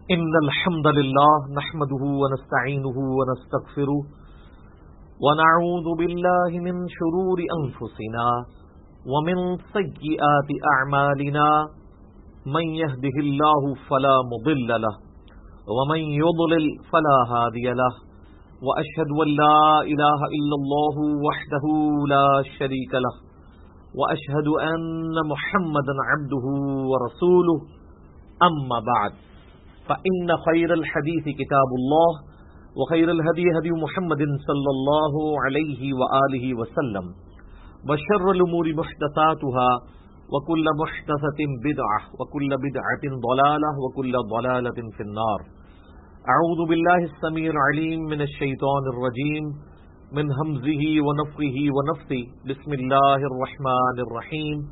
إن الحمد لله نحمده ونستعينه ونستغفره ونعوذ بالله من شرور أنفسنا ومن سيئات أعمالنا من يهده الله فلا مضل له ومن يضلل فلا هادي له وأشهد أن لا إله إلا الله وحده لا شريك له وأشهد أن محمدا عبده ورسوله أما بعد فإن خير الحديث كتاب الله وخير الهدي هدي محمد صلى الله عليه وآله وسلم وشر الأمور محدثاتها وكل محدثة بدعة وكل بدعة ضلالة وكل ضلالة في النار. أعوذ بالله السميع العليم من الشيطان الرجيم من همزه ونفخه ونفثه. بسم الله الرحمن الرحيم.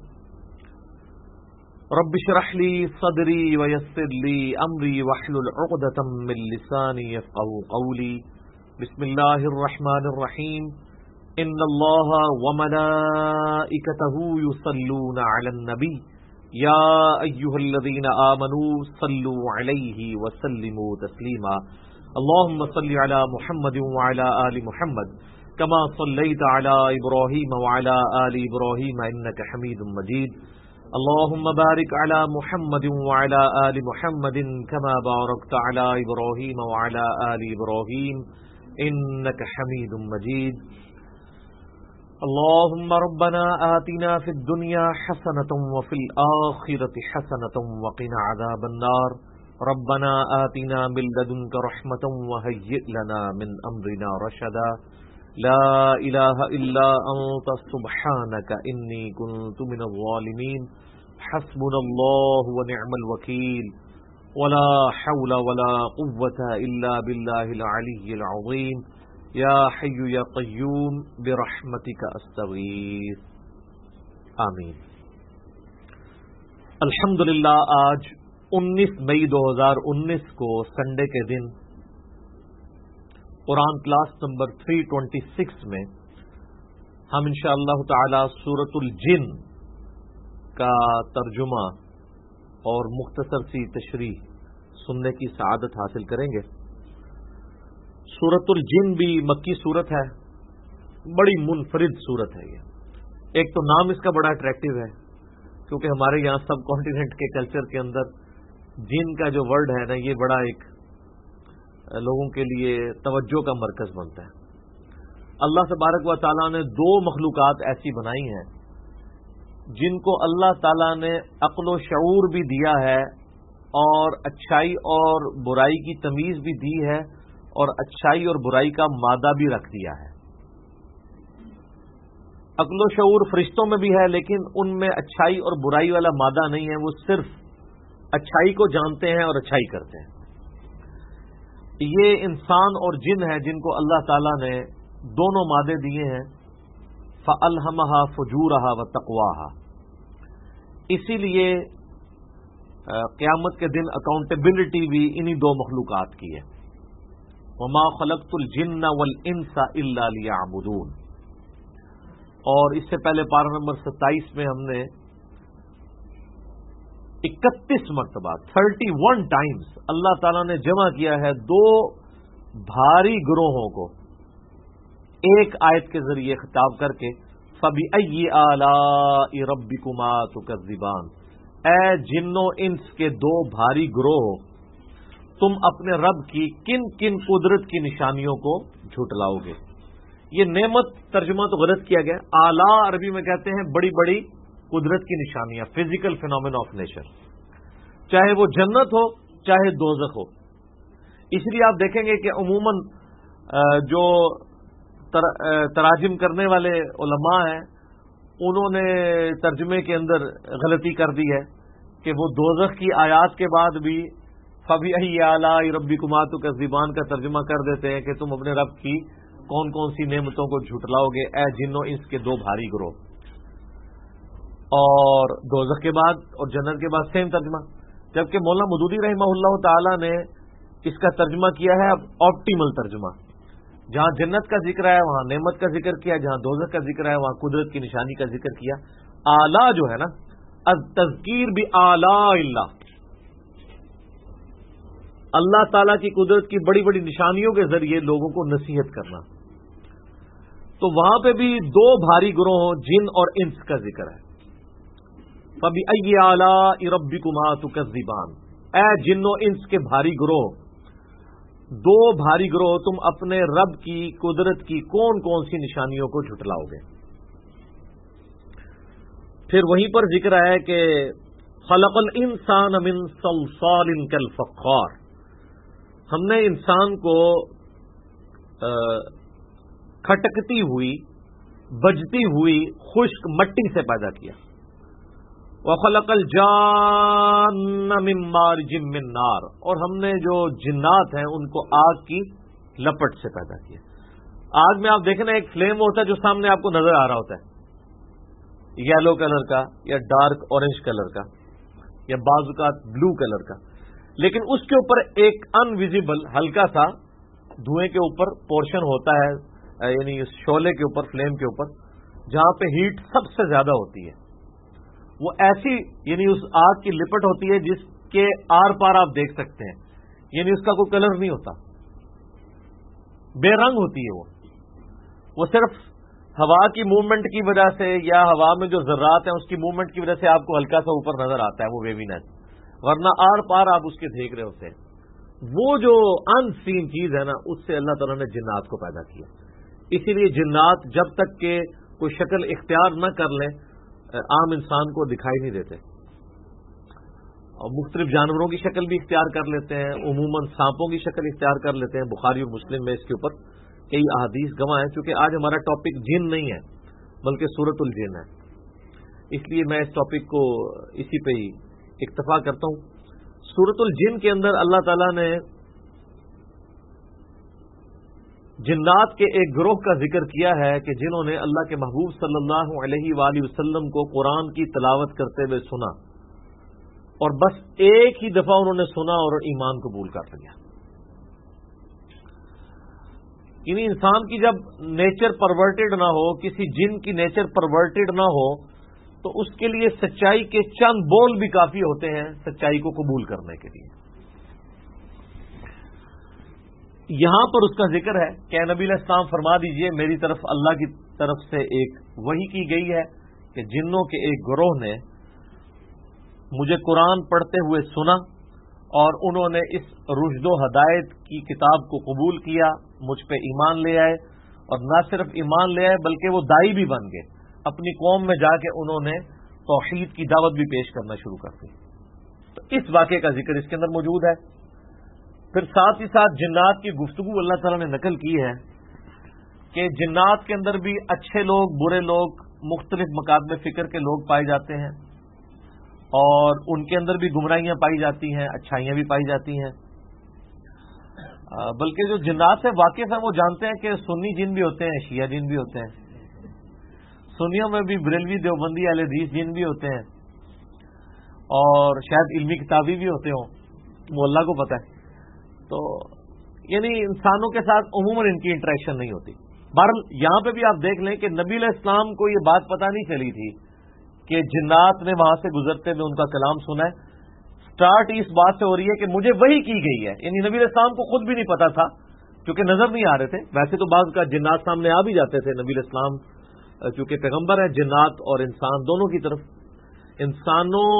رب اشرح لي صدري ويسر لي امري واحلل عقدة من لساني يفقهوا قولي. بسم الله الرحمن الرحيم. ان الله وملائكته يصلون على النبي يا ايها الذين آمنوا صلوا عليه وسلموا تسليما. اللهم صل على محمد وعلى آل محمد كما صليت على ابراهيم وعلى آل ابراهيم انك حميد مجيد. اللهم بارك على محمد وعلى آل محمد كما باركت على إبراهيم وعلى آل إبراهيم إنك حميد مجيد. اللهم ربنا آتنا في الدنيا حسنة وفي الآخرة حسنة وقنا عذاب النار. ربنا آتنا من لدنك رحمة وهيئ لنا من أمرنا رشدا. لا إله إلا أنت سبحانك إني كنت من الظالمين. حسبنا الله ونعم الوكيل ولا حول ولا قوة إلا بالله العلي العظيم. يا حي يا قيوم برحمتك أستغيث. آمین. الحمدللہ آج 19 مئی 2019 کو سنڈے کے دن قرآن کلاس نمبر 326 میں ہم انشاءاللہ تعالی سورۃ الجن کا ترجمہ اور مختصر سی تشریح سننے کی سعادت حاصل کریں گے. سورۃ الجن بھی مکی سورت ہے، بڑی منفرد سورت ہے. یہ ایک تو نام اس کا بڑا اٹریکٹیو ہے کیونکہ ہمارے یہاں سب کانٹیننٹ کے کلچر کے اندر جن کا جو ورڈ ہے نا یہ بڑا ایک لوگوں کے لیے توجہ کا مرکز بنتا ہے. اللہ تبارک و تعالیٰ نے دو مخلوقات ایسی بنائی ہیں جن کو اللہ تعالیٰ نے عقل و شعور بھی دیا ہے اور اچھائی اور برائی کی تمیز بھی دی ہے اور اچھائی اور برائی کا مادہ بھی رکھ دیا ہے. عقل و شعور فرشتوں میں بھی ہے لیکن ان میں اچھائی اور برائی والا مادہ نہیں ہے، وہ صرف اچھائی کو جانتے ہیں اور اچھائی کرتے ہیں. یہ انسان اور جن ہے جن کو اللہ تعالیٰ نے دونوں مادے دیے ہیں، فَأَلْهَمَهَا فُجُورَهَا وَتَقْوَاهَا. اسی لیے قیامت کے دن اکاؤنٹیبلٹی بھی انہی دو مخلوقات کی ہے. وَمَا خَلَقْتُ الْجِنَّ وَالْإِنسَ إِلَّا لِيَعْبُدُونَ. اور اس سے پہلے پارہ نمبر 27 میں ہم نے 31 مرتبہ 31 ٹائمز اللہ تعالیٰ نے جمع کیا ہے دو بھاری گروہوں کو ایک آیت کے ذریعے خطاب کر کے فَبِأَيِّ آلَاءِ رَبِّكُمَا تُكَذِّبَانِ. اے جنو انس کے دو بھاری گروہ، تم اپنے رب کی کن کن قدرت کی نشانیوں کو جھٹلاؤ گے. یہ نعمت ترجمہ تو غلط کیا گیا. آلہ عربی میں کہتے ہیں بڑی بڑی قدرت کی نشانیاں، فزیکل فینومینا آف نیچر، چاہے وہ جنت ہو چاہے دوزخ ہو. اس لیے آپ دیکھیں گے کہ عموماً جو تراجم کرنے والے علماء ہیں انہوں نے ترجمے کے اندر غلطی کر دی ہے کہ وہ دوزخ کی آیات کے بعد بھی فَبِأَيِّ آلَاءِ رَبِّكُمَا تُكَذِّبَانِ کا ترجمہ کر دیتے ہیں کہ تم اپنے رب کی کون کون سی نعمتوں کو جھٹلاؤ گے اے جنوں انس کے دو بھاری گروہ. اور دوزخ کے بعد اور جنت کے بعد سیم ترجمہ. جبکہ مولانا مودودی رحمہ اللہ تعالی نے اس کا ترجمہ کیا ہے آپٹیمل ترجمہ. جہاں جنت کا ذکر ہے وہاں نعمت کا ذکر کیا، جہاں دوزخ کا ذکر ہے وہاں قدرت کی نشانی کا ذکر کیا. اعلیٰ جو ہے نا التذکیر بآلاء اللہ، اللہ تعالیٰ کی قدرت کی بڑی بڑی نشانیوں کے ذریعے لوگوں کو نصیحت کرنا. تو وہاں پہ بھی دو بھاری گروہ جن اور انس کا ذکر ہے. فَبِأَيِّ آلَاءِ رَبِّكُمَا تُكَذِّبَانِ، اے جن و انس کے بھاری گروہ، دو بھاری گروہ، تم اپنے رب کی قدرت کی کون کون سی نشانیوں کو جھٹلاؤ گے. پھر وہیں پر ذکر ہے کہ خلق الانسان من صلصال کالفخار، ہم نے انسان کو کھٹکتی ہوئی بجتی ہوئی خشک مٹی سے پیدا کیا. وخلق الجان من مارج من نار، اور ہم نے جو جنات ہیں ان کو آگ کی لپٹ سے پیدا کیا. آگ میں آپ دیکھیں نا ایک فلیم ہوتا ہے جو سامنے آپ کو نظر آ رہا ہوتا ہے، یلو کلر کا یا ڈارک اورنج کلر کا یا بعض اوقات بلو کلر کا، لیکن اس کے اوپر ایک انویزیبل ہلکا سا دھوئیں کے اوپر پورشن ہوتا ہے، یعنی شعلے کے اوپر، فلیم کے اوپر، جہاں پہ ہیٹ سب سے زیادہ ہوتی ہے. وہ ایسی یعنی اس آگ کی لپٹ ہوتی ہے جس کے آر پار آپ دیکھ سکتے ہیں، یعنی اس کا کوئی کلر نہیں ہوتا، بے رنگ ہوتی ہے. وہ صرف ہوا کی موومنٹ کی وجہ سے یا ہوا میں جو ذرات ہیں اس کی موومنٹ کی وجہ سے آپ کو ہلکا سا اوپر نظر آتا ہے وہ ویوینس، ورنہ آر پار آپ اس کے دیکھ رہے ہوتے ہیں. وہ جو ان سین چیز ہے نا، اس سے اللہ تعالیٰ نے جنات کو پیدا کیا. اسی لیے جنات جب تک کہ کوئی شکل اختیار نہ کر لیں عام انسان کو دکھائی نہیں دیتے، اور مختلف جانوروں کی شکل بھی اختیار کر لیتے ہیں، عموماً سانپوں کی شکل اختیار کر لیتے ہیں. بخاری اور مسلم میں اس کے اوپر کئی احادیث گواہ ہیں. چونکہ آج ہمارا ٹاپک جن نہیں ہے بلکہ سورۃ الجن ہے، اس لیے میں اس ٹاپک کو اسی پہ ہی اکتفا کرتا ہوں. سورۃ الجن کے اندر اللہ تعالیٰ نے جنات کے ایک گروہ کا ذکر کیا ہے کہ جنہوں نے اللہ کے محبوب صلی اللہ علیہ وآلہ وسلم کو قرآن کی تلاوت کرتے ہوئے سنا، اور بس ایک ہی دفعہ انہوں نے سنا اور ایمان قبول کر لیا. یعنی انسان کی جب نیچر پرورٹڈ نہ ہو، کسی جن کی نیچر پرورٹڈ نہ ہو، تو اس کے لیے سچائی کے چند بول بھی کافی ہوتے ہیں سچائی کو قبول کرنے کے لیے. یہاں پر اس کا ذکر ہے کہ نبی علیہ السلام فرما دیجئے میری طرف اللہ کی طرف سے ایک وحی کی گئی ہے کہ جنوں کے ایک گروہ نے مجھے قرآن پڑھتے ہوئے سنا اور انہوں نے اس رشد و ہدایت کی کتاب کو قبول کیا، مجھ پہ ایمان لے آئے، اور نہ صرف ایمان لے آئے بلکہ وہ دائی بھی بن گئے. اپنی قوم میں جا کے انہوں نے توحید کی دعوت بھی پیش کرنا شروع کر دی. تو اس واقعے کا ذکر اس کے اندر موجود ہے. پھر ساتھ ہی ساتھ جنات کی گفتگو اللہ تعالیٰ نے نقل کی ہے کہ جنات کے اندر بھی اچھے لوگ، برے لوگ، مختلف مکاتب فکر کے لوگ پائے جاتے ہیں، اور ان کے اندر بھی گمراہیاں پائی جاتی ہیں، اچھائیاں بھی پائی جاتی ہیں. بلکہ جو جنات سے واقف ہیں وہ جانتے ہیں کہ سنی جن بھی ہوتے ہیں، شیعہ جن بھی ہوتے ہیں، سنیوں میں بھی بریلوی دیوبندی اہل حدیث جن بھی ہوتے ہیں، اور شاید علمی کتابی بھی ہوتے ہوں، وہ اللہ کو پتہ ہے. تو یعنی انسانوں کے ساتھ عموماً ان کی انٹریکشن نہیں ہوتی. بہرحال یہاں پہ بھی آپ دیکھ لیں کہ نبی علیہ السلام کو یہ بات پتہ نہیں چلی تھی کہ جنات نے وہاں سے گزرتے ہوئے ان کا کلام سنا ہے. سٹارٹ اس بات سے ہو رہی ہے کہ مجھے وحی کی گئی ہے، یعنی نبی علیہ السلام کو خود بھی نہیں پتا تھا کیونکہ نظر نہیں آ رہے تھے. ویسے تو بعض کا جنات سامنے آ بھی جاتے تھے. نبی علیہ السلام چونکہ پیغمبر ہے، جنات اور انسان دونوں کی طرف، انسانوں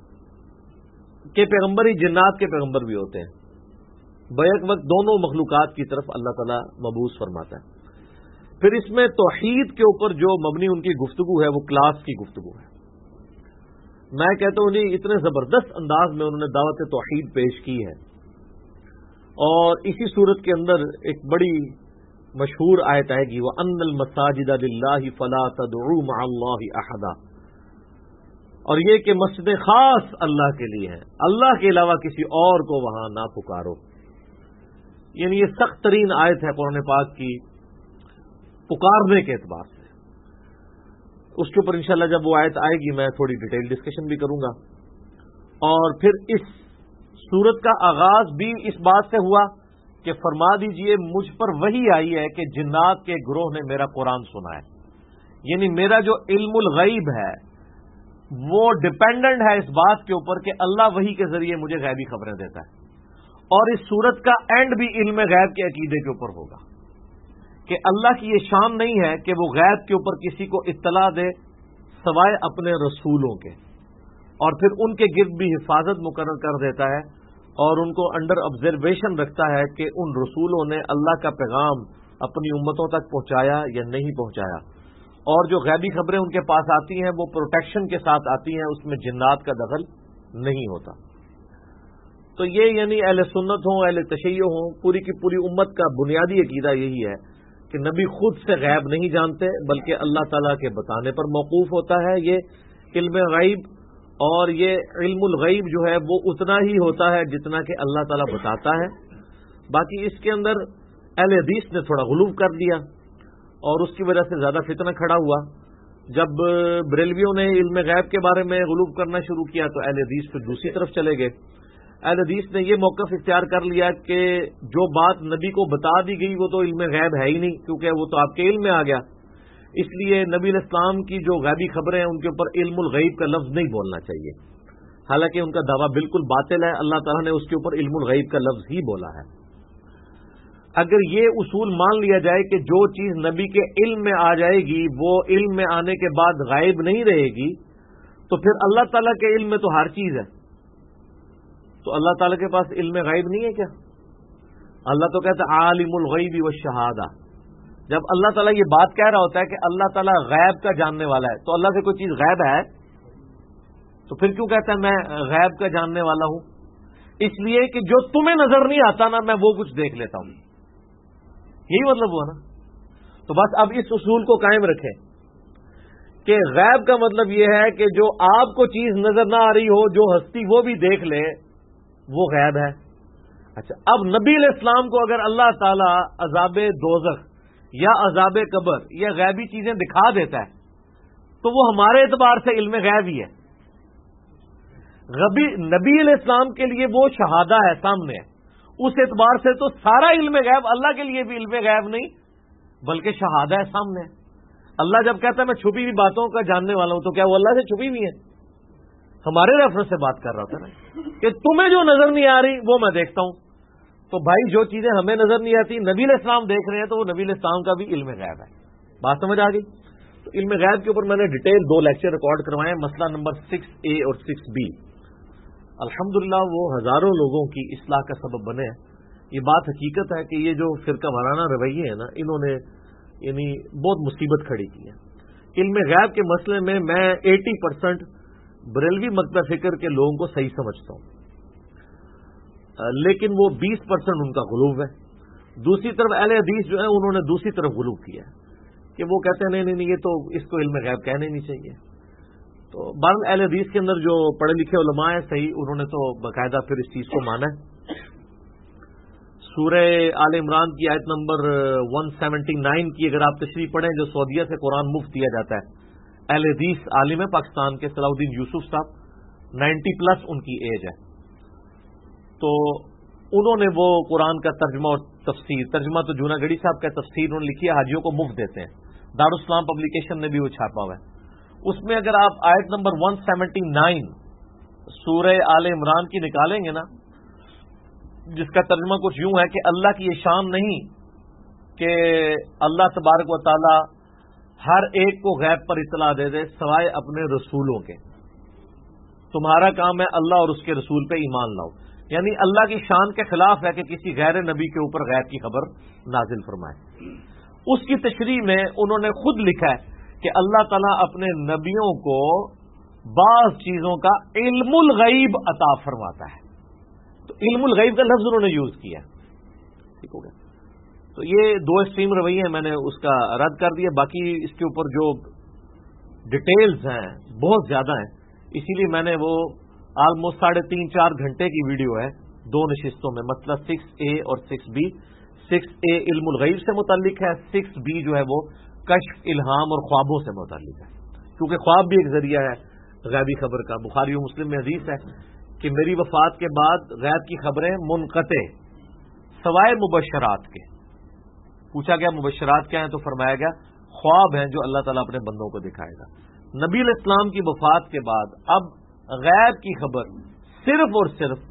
کے پیغمبر ہی جنات کے پیغمبر بھی ہوتے ہیں. بیک وقت دونوں مخلوقات کی طرف اللہ تعالیٰ مبعوث فرماتا ہے. پھر اس میں توحید کے اوپر جو مبنی ان کی گفتگو ہے وہ کلاس کی گفتگو ہے. میں کہتا ہوں نہیں، اتنے زبردست انداز میں انہوں نے دعوت توحید پیش کی ہے. اور اسی صورت کے اندر ایک بڑی مشہور آیت آئے گی، وَأَنَّ الْمَسَاجِدَ لِلَّهِ فَلَا تَدْعُوا مَعَ اللَّهِ أَحَدًا، اور یہ کہ مسجد خاص اللہ کے لیے ہے، اللہ کے علاوہ کسی اور کو وہاں نہ پکارو. یعنی یہ سخت ترین آیت ہے قرآن پاک کی پکارنے کے اعتبار سے. اس کے اوپر انشاءاللہ جب وہ آیت آئے گی میں تھوڑی ڈیٹیل ڈسکشن بھی کروں گا. اور پھر اس سورت کا آغاز بھی اس بات سے ہوا کہ فرما دیجئے مجھ پر وحی آئی ہے کہ جنات کے گروہ نے میرا قرآن سنا ہے. یعنی میرا جو علم الغیب ہے وہ ڈپینڈنٹ ہے اس بات کے اوپر کہ اللہ وحی کے ذریعے مجھے غیبی خبریں دیتا ہے، اور اس سورت کا اینڈ بھی علم غیب کے عقیدے کے اوپر ہوگا کہ اللہ کی یہ شان نہیں ہے کہ وہ غیب کے اوپر کسی کو اطلاع دے سوائے اپنے رسولوں کے، اور پھر ان کے گرد بھی حفاظت مقرر کر دیتا ہے اور ان کو انڈر آبزرویشن رکھتا ہے کہ ان رسولوں نے اللہ کا پیغام اپنی امتوں تک پہنچایا یا نہیں پہنچایا، اور جو غیبی خبریں ان کے پاس آتی ہیں وہ پروٹیکشن کے ساتھ آتی ہیں، اس میں جنات کا دخل نہیں ہوتا۔ تو یہ یعنی اہل سنت ہوں، اہل تشیع ہوں، پوری کی پوری امت کا بنیادی عقیدہ یہی ہے کہ نبی خود سے غیب نہیں جانتے بلکہ اللہ تعالیٰ کے بتانے پر موقوف ہوتا ہے۔ یہ علم غیب اور یہ علم الغیب جو ہے وہ اتنا ہی ہوتا ہے جتنا کہ اللہ تعالیٰ بتاتا ہے۔ باقی اس کے اندر اہل حدیث نے تھوڑا غلو کر دیا اور اس کی وجہ سے زیادہ فتنہ کھڑا ہوا۔ جب بریلویوں نے علم غیب کے بارے میں غلو کرنا شروع کیا تو اہل حدیث پھر دوسری طرف چلے گئے۔ اہل حدیث نے یہ موقف اختیار کر لیا کہ جو بات نبی کو بتا دی گئی وہ تو علم غیب ہے ہی نہیں، کیونکہ وہ تو آپ کے علم میں آ گیا، اس لیے نبی علیہ السلام کی جو غیبی خبریں ہیں ان کے اوپر علم الغیب کا لفظ نہیں بولنا چاہیے، حالانکہ ان کا دعویٰ بالکل باطل ہے۔ اللہ تعالیٰ نے اس کے اوپر علم الغیب کا لفظ ہی بولا ہے۔ اگر یہ اصول مان لیا جائے کہ جو چیز نبی کے علم میں آ جائے گی وہ علم میں آنے کے بعد غائب نہیں رہے گی، تو پھر اللہ تعالیٰ کے علم میں تو ہر چیز ہے، تو اللہ تعالیٰ کے پاس علم غیب نہیں ہے کیا؟ اللہ تو کہتا ہے عالم الغیب والشہادہ۔ جب اللہ تعالیٰ یہ بات کہہ رہا ہوتا ہے کہ اللہ تعالیٰ غیب کا جاننے والا ہے، تو اللہ سے کوئی چیز غیب ہے تو پھر کیوں کہتا ہے میں غیب کا جاننے والا ہوں؟ اس لیے کہ جو تمہیں نظر نہیں آتا نا میں وہ کچھ دیکھ لیتا ہوں، یہی مطلب ہوا نا۔ تو بس اب اس اصول کو قائم رکھیں کہ غیب کا مطلب یہ ہے کہ جو آپ کو چیز نظر نہ آ رہی ہو، جو ہستی وہ بھی دیکھ لے، وہ غیب ہے۔ اچھا، اب نبی علیہ السلام کو اگر اللہ تعالیٰ عذاب دوزخ یا عذاب قبر یا غیبی چیزیں دکھا دیتا ہے تو وہ ہمارے اعتبار سے علم غیب ہی ہے۔ نبی علیہ السلام کے لیے وہ شہادہ ہے، سامنے ہے، اس اعتبار سے تو سارا علم غیب اللہ کے لیے بھی علم غیب نہیں بلکہ شہادہ ہے، سامنے ہے۔ اللہ جب کہتا ہے میں چھپی ہوئی باتوں کا جاننے والا ہوں تو کیا وہ اللہ سے چھپی ہوئی ہے؟ ہمارے ریفرنس سے بات کر رہا تھا نا کہ تمہیں جو نظر نہیں آ رہی وہ میں دیکھتا ہوں۔ تو بھائی جو چیزیں ہمیں نظر نہیں آتی نبی علیہ السلام دیکھ رہے ہیں تو وہ نبی علیہ السلام کا بھی علم غیب ہے۔ بات سمجھ آ گئی؟ تو علم غیب کے اوپر میں نے ڈیٹیل 2 لیکچر ریکارڈ کروائے ہیں، مسئلہ نمبر 6A اور 6B۔ الحمدللہ وہ ہزاروں لوگوں کی اصلاح کا سبب بنے ہیں۔ یہ بات حقیقت ہے کہ یہ جو فرقہ وارانہ رویے ہیں نا، انہوں نے یعنی بہت مصیبت کھڑی کی ہے۔ علم غیب کے مسئلے میں 80% بریلوی مکتب فکر کے لوگوں کو صحیح سمجھتا ہوں، لیکن وہ 20% ان کا غلو ہے۔ دوسری طرف اہل حدیث جو ہے انہوں نے دوسری طرف غلو کیا کہ وہ کہتے ہیں نہیں یہ تو اس کو علم غیب کہنے نہیں چاہیے۔ تو بہرحال اہل حدیث کے اندر جو پڑھے لکھے علماء ہیں صحیح، انہوں نے تو باقاعدہ پھر اس چیز کو مانا ہے۔ سورہ آل عمران کی آیت نمبر 179 کی اگر آپ تشریح پڑھیں، جو سعودیہ سے قرآن مفت دیا جاتا ہے، اہل حدیث عالم پاکستان کے صلاح الدین یوسف صاحب 90+ ان کی ایج ہے، تو انہوں نے وہ قرآن کا ترجمہ اور تفسیر، ترجمہ تو جونا گڑی صاحب کا تفسیر انہوں نے لکھی ہے، حاجیوں کو مفت دیتے ہیں، دارالاسلام پبلیکیشن نے بھی وہ چھاپا ہوا ہے۔ اس میں اگر آپ آیت نمبر 179 سورہ آل عمران کی نکالیں گے نا، جس کا ترجمہ کچھ یوں ہے کہ اللہ کی یہ شان نہیں کہ اللہ تبارک و تعالی ہر ایک کو غیب پر اطلاع دے دے سوائے اپنے رسولوں کے، تمہارا کام ہے اللہ اور اس کے رسول پہ ایمان لاؤ، یعنی اللہ کی شان کے خلاف ہے کہ کسی غیر نبی کے اوپر غیب کی خبر نازل فرمائے۔ اس کی تشریح میں انہوں نے خود لکھا ہے کہ اللہ تعالیٰ اپنے نبیوں کو بعض چیزوں کا علم الغیب عطا فرماتا ہے، تو علم الغیب کا لفظ انہوں نے یوز کیا، ٹھیک ہو گیا۔ تو یہ 2 ایکسٹریم رویے ہیں، میں نے اس کا رد کر دیا۔ باقی اس کے اوپر جو ڈیٹیلز ہیں بہت زیادہ ہیں، اسی لیے میں نے وہ آلموسٹ 3.5-4 گھنٹے کی ویڈیو ہے 2 نشستوں میں، مطلب 6A اور 6B۔ 6A علم الغیب سے متعلق ہے، 6B جو ہے وہ کشف، الہام اور خوابوں سے متعلق ہے، کیونکہ خواب بھی ایک ذریعہ ہے غیبی خبر کا۔ بخاری و مسلم میں حدیث ہے کہ میری وفات کے بعد غیب کی خبریں منقطع سوائے مبشرات کے۔ پوچھا گیا مبشرات کیا ہیں تو فرمایا گیا خواب ہیں جو اللہ تعالیٰ اپنے بندوں کو دکھائے گا۔ نبی علیہ السلام کی وفات کے بعد اب غیب کی خبر صرف اور صرف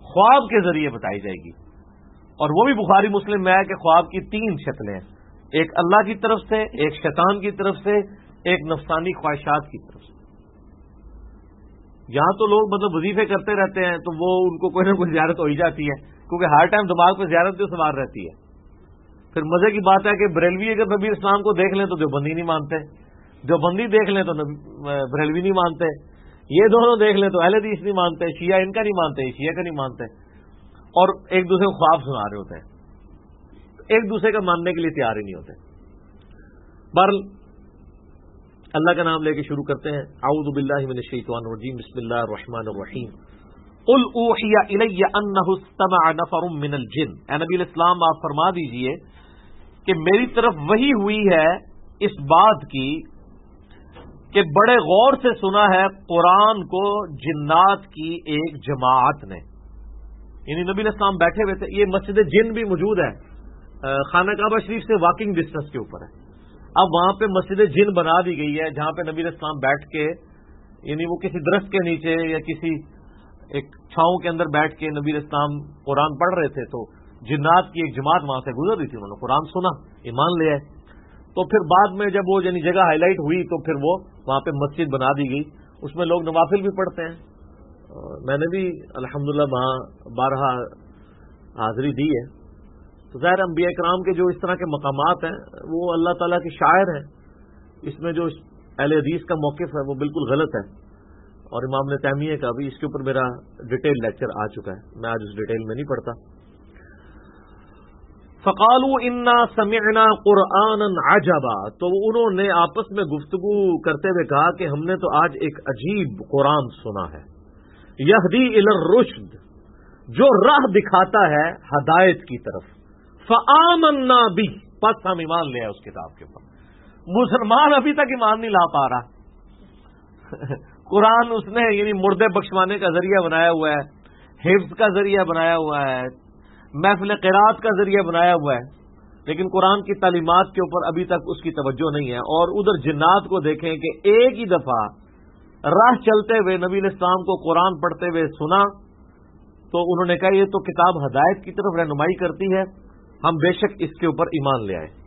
خواب کے ذریعے بتائی جائے گی، اور وہ بھی بخاری مسلم میں ہے کہ خواب کی 3 شکلیں ہیں، ایک اللہ کی طرف سے، ایک شیطان کی طرف سے، ایک نفسانی خواہشات کی طرف سے۔ یہاں تو لوگ مطلب وظیفے کرتے رہتے ہیں تو وہ ان کو کوئی نہ کوئی زیارت ہو ہی جاتی ہے، کیونکہ ہر ٹائم دماغ پہ زیارت جو سوار رہتی ہے۔ پھر مزے کی بات ہے کہ بریلوی اگر نبی اسلام کو دیکھ لیں تو دیوبندی نہیں مانتے، دیوبندی دیکھ لیں تو بریلوی نہیں مانتے، یہ دونوں دیکھ لیں تو اہل حدیث نہیں مانتے، شیعہ ان کا نہیں مانتے، شیعہ کا نہیں مانتے، اور ایک دوسرے کو خواب سنا رہے ہوتے ہیں، ایک دوسرے کا ماننے کے لیے تیار ہی نہیں ہوتے۔ بہرحال اللہ کا نام لے کے شروع کرتے ہیں۔ اعوذ باللہ من الشیطان الرجیم، بسم اللہ الرحمن الرحیم۔ قل اوحی الی انہ استمع نفر من الجن، اے نبی علیہ السلام آپ فرما دیجئے کہ میری طرف وحی ہوئی ہے اس بات کی کہ بڑے غور سے سنا ہے قرآن کو جنات کی ایک جماعت نے، یعنی نبی علیہ السلام بیٹھے ہوئے تھے، یہ مسجد جن بھی موجود ہے، خانہ کعبہ شریف سے واکنگ ڈسٹینس کے اوپر ہے۔ اب وہاں پہ مسجد جن بنا دی گئی ہے جہاں پہ نبی علیہ السلام بیٹھ کے، یعنی وہ کسی درخت کے نیچے یا کسی ایک چھاؤں کے اندر بیٹھ کے نبی علیہ السلام قرآن پڑھ رہے تھے، تو جنات کی ایک جماعت وہاں سے گزر رہی تھی، انہوں نے قرآن سنا، ایمان لے آئے۔ تو پھر بعد میں جب وہ یعنی جگہ ہائی لائٹ ہوئی تو پھر وہ وہاں پہ مسجد بنا دی گئی، اس میں لوگ نوافل بھی پڑھتے ہیں، میں نے بھی الحمدللہ وہاں 12 حاضری دی ہے۔ تو ظاہر انبیاء کرام کے جو اس طرح کے مقامات ہیں وہ اللہ تعالیٰ کے شاعر ہیں، اس میں جو اہل حدیث کا موقف ہے وہ بالکل غلط ہے، اور امام ابن تیمیہ کا بھی، اس کے اوپر میرا ڈیٹیل لیکچر آ چکا ہے، میں آج اس ڈیٹیل میں نہیں پڑھتا۔ فقالوا انا سمعنا قرآنا عجبا، تو انہوں نے آپس میں گفتگو کرتے ہوئے کہا کہ ہم نے تو آج ایک عجیب قرآن سنا ہے، یہدی الی الرشد، جو راہ دکھاتا ہے ہدایت کی طرف، فآمنا بہ، پس ہم ایمان لے آئے اس کتاب کے اوپر۔ مسلمان ابھی تک ایمان نہیں لا پا رہا قرآن اس نے یعنی مردے بخشوانے کا ذریعہ بنایا ہوا ہے، حفظ کا ذریعہ بنایا ہوا ہے، محفل قرات کا ذریعہ بنایا ہوا ہے، لیکن قرآن کی تعلیمات کے اوپر ابھی تک اس کی توجہ نہیں ہے۔ اور ادھر جنات کو دیکھیں کہ ایک ہی دفعہ راہ چلتے ہوئے نبی علیہ السلام کو قرآن پڑھتے ہوئے سنا تو انہوں نے کہا یہ تو کتاب ہدایت کی طرف رہنمائی کرتی ہے، ہم بے شک اس کے اوپر ایمان لے آئے۔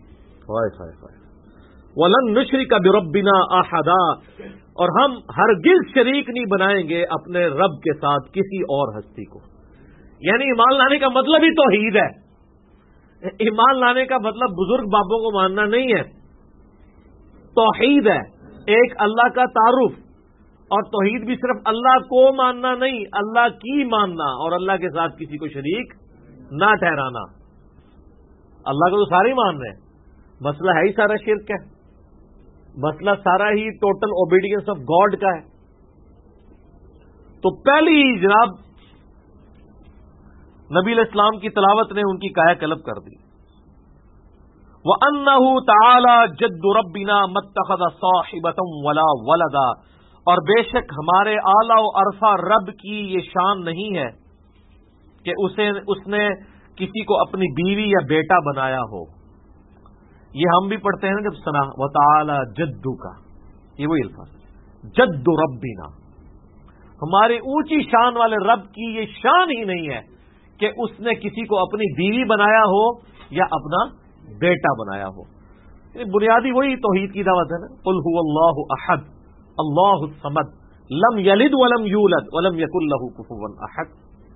وَلَن نُشْرِكَ بِرَبِّنَا أَحَدًا، اور ہم ہرگز شریک نہیں بنائیں گے اپنے رب کے ساتھ کسی اور ہستی کو۔ یعنی ایمان لانے کا مطلب ہی توحید ہے، ایمان لانے کا مطلب بزرگ بابوں کو ماننا نہیں ہے، توحید ہے، ایک اللہ کا تعارف، اور توحید بھی صرف اللہ کو ماننا نہیں، اللہ کی ماننا، اور اللہ کے ساتھ کسی کو شریک نہ ٹھہرانا۔ اللہ کو تو سارے ہی مان رہے ہیں، مسئلہ ہے ہی سارا شرک ہے، مسئلہ سارا ہی ٹوٹل اوبیڈینس آف گاڈ کا ہے۔ تو پہلی جناب نبی علیہ السلام کی تلاوت نے ان کی کایا کلب کر دی۔ وَأَنَّهُ تَعَالَى جَدُّ رَبِّنَا مَا اتَّخَذَ صَاحِبَةً وَلَا وَلَدًا، اور بے شک ہمارے اعلیٰ و عرفہ رب کی یہ شان نہیں ہے کہ اس نے کسی کو اپنی بیوی یا بیٹا بنایا ہو۔ یہ ہم بھی پڑھتے ہیں نا جب سنا وَتَعَالَى جَدُّ کا، یہ وہی الفاظ جَدُّ رَبِّنَا، ہمارے اونچی شان والے رب کی یہ شان ہی نہیں ہے کہ اس نے کسی کو اپنی بیوی بنایا ہو یا اپنا بیٹا بنایا ہو۔ بنیادی وہی توحید کی دعوت ہے نا، قل هو اللہ احد اللہ الصمد لم یلد ولم یولد ولم یکن لہ کفوا احد۔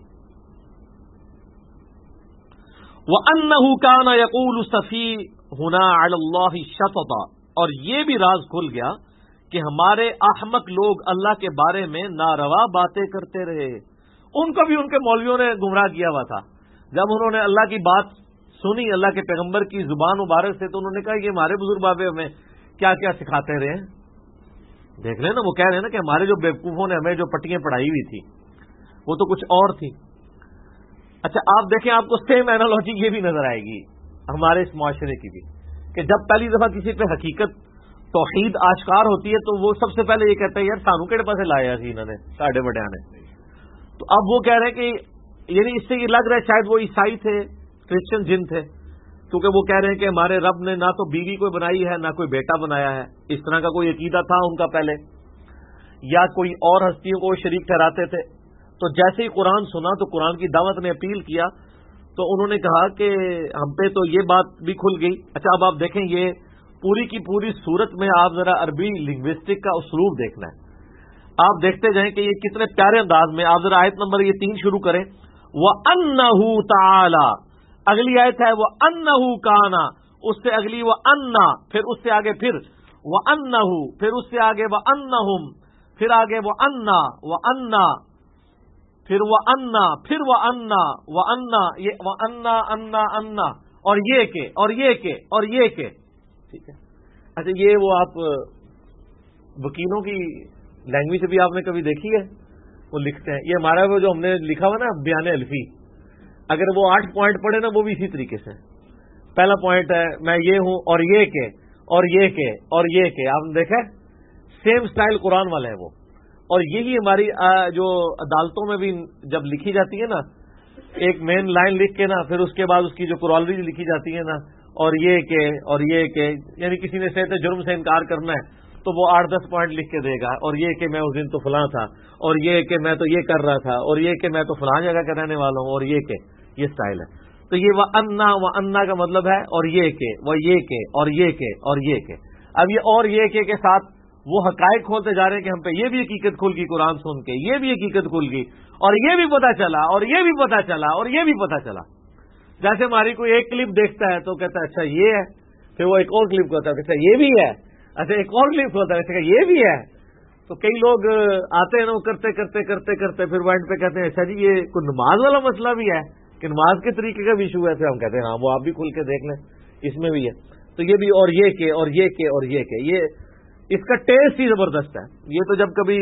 وَأَنَّهُ كَانَ يَقُولُ سَفِيهُنَا عَلَى اللَّهِ شَطَطًا، اور یہ بھی راز کھل گیا کہ ہمارے احمق لوگ اللہ کے بارے میں ناروا باتیں کرتے رہے۔ ان کو بھی ان کے مولویوں نے گمراہ کیا ہوا تھا، جب انہوں نے اللہ کی بات سنی اللہ کے پیغمبر کی زبان مبارک سے تو انہوں نے کہا یہ ہمارے بزرگ بابے ہمیں کیا کیا سکھاتے رہے۔ دیکھ لیں نا، وہ کہہ رہے ہیں نا کہ ہمارے جو بیوقوفوں نے ہمیں جو پٹیاں پڑھائی ہوئی تھی وہ تو کچھ اور تھی۔ اچھا آپ دیکھیں، آپ کو سیم اینالوجی یہ بھی نظر آئے گی ہمارے اس معاشرے کی بھی، کہ جب پہلی دفعہ کسی پہ حقیقت توحید آشکار ہوتی ہے تو وہ سب سے پہلے یہ کہتا ہے یار سانو کہڑے پاسے لایا سی انہوں نے ساڈے بڑیاں نے۔ تو اب وہ کہہ رہے ہیں کہ یعنی اس سے یہ لگ رہا ہے شاید وہ عیسائی تھے، کرسچن جن تھے، کیونکہ وہ کہہ رہے ہیں کہ ہمارے رب نے نہ تو بیوی کوئی بنائی ہے نہ کوئی بیٹا بنایا ہے، اس طرح کا کوئی عقیدہ تھا ان کا پہلے، یا کوئی اور ہستیوں کو شریک ٹھہراتے تھے۔ تو جیسے ہی قرآن سنا تو قرآن کی دعوت نے اپیل کیا تو انہوں نے کہا کہ ہم پہ تو یہ بات بھی کھل گئی. اچھا اب آپ دیکھیں یہ پوری کی پوری صورت میں آپ ذرا عربی لنگوسٹک کا اسلوب دیکھنا ہے. آپ دیکھتے جائیں کہ یہ کتنے پیارے انداز میں. آپ ذرا آیت نمبر یہ 3 شروع کریں. وَأَنَّهُ تَعَالَى اگلی آیت ہے وَأَنَّهُ كَانَ, اس سے اگلی وَأَنَّا, پھر اس سے آگے پھر وَأَنَّهُ, پھر اس سے آگے وَأَنَّهُمْ, پھر آگے وَأَنَّا وَأَنَّا, پھر وَأَنَّا, پھر وَأَنَّا وَأَنَّا, یہ وَأَنَّا أَنَّا أَنَّا, اور یہ کہ اور یہ کہ اور یہ کہ. ٹھیک ہے. اچھا یہ وہ آپ وکیلوں کی لینگویج سے بھی آپ نے کبھی دیکھی ہے, وہ لکھتے ہیں. یہ ہمارا وہ جو ہم نے لکھا ہوا نا بیان الفی, اگر وہ 8 پوائنٹ پڑھے نا وہ بھی اسی طریقے سے. پہلا پوائنٹ ہے میں یہ ہوں اور یہ کہ اور یہ کہ اور یہ کہ. آپ نے دیکھا سیم سٹائل قرآن والا ہے وہ. اور یہی ہماری جو عدالتوں میں بھی جب لکھی جاتی ہے نا, ایک مین لائن لکھ کے نا پھر اس کے بعد اس کی جو کورالری لکھی جاتی ہے نا, اور یہ کہ اور یہ کہ, یعنی کسی نے صحت جرم سے انکار کرنا ہے تو وہ 8-10 پوائنٹ لکھ کے دے گا, اور یہ کہ میں اس دن تو فلاں تھا, اور یہ کہ میں تو یہ کر رہا تھا, اور یہ کہ میں تو فلاں جگہ کا رہنے والا ہوں, اور یہ کہ. یہ سٹائل ہے. تو یہ وَأَنَّا کا مطلب ہے اور یہ کہ وہ یہ کہ اور یہ کہ اور یہ کہ. اب یہ اور یہ کہ کے ساتھ وہ حقائق کھولتے جا رہے ہیں کہ ہم پہ یہ بھی حقیقت کھل گئی قرآن سن کے, یہ بھی حقیقت کھل گئی, اور یہ بھی پتا چلا, اور یہ بھی پتا چلا, اور یہ بھی پتا چلا. جیسے ہماری کوئی ایک کلپ دیکھتا ہے تو کہتا ہے اچھا یہ ہے, پھر وہ ایک اور کلپ کو ہوتا ہے کہتا ہے یہ بھی ہے, اچھا ایک اور کلپ ہوتا ہے یہ بھی ہے. تو کئی لوگ آتے ہیں نا کرتے کرتے کرتے کرتے پھر وائنڈ پہ کہتے ہیں اچھا جی یہ کوئی نماز والا مسئلہ بھی ہے کہ نماز کے طریقے کا بھی ایشو ہے. پھر ہم کہتے ہیں ہاں وہ آپ بھی کھل کے دیکھ لیں اس میں بھی ہے. تو یہ بھی اور یہ کہ اور یہ کہ اور یہ کہ, یہ اس کا ٹیسٹ ہی زبردست ہے. یہ تو جب کبھی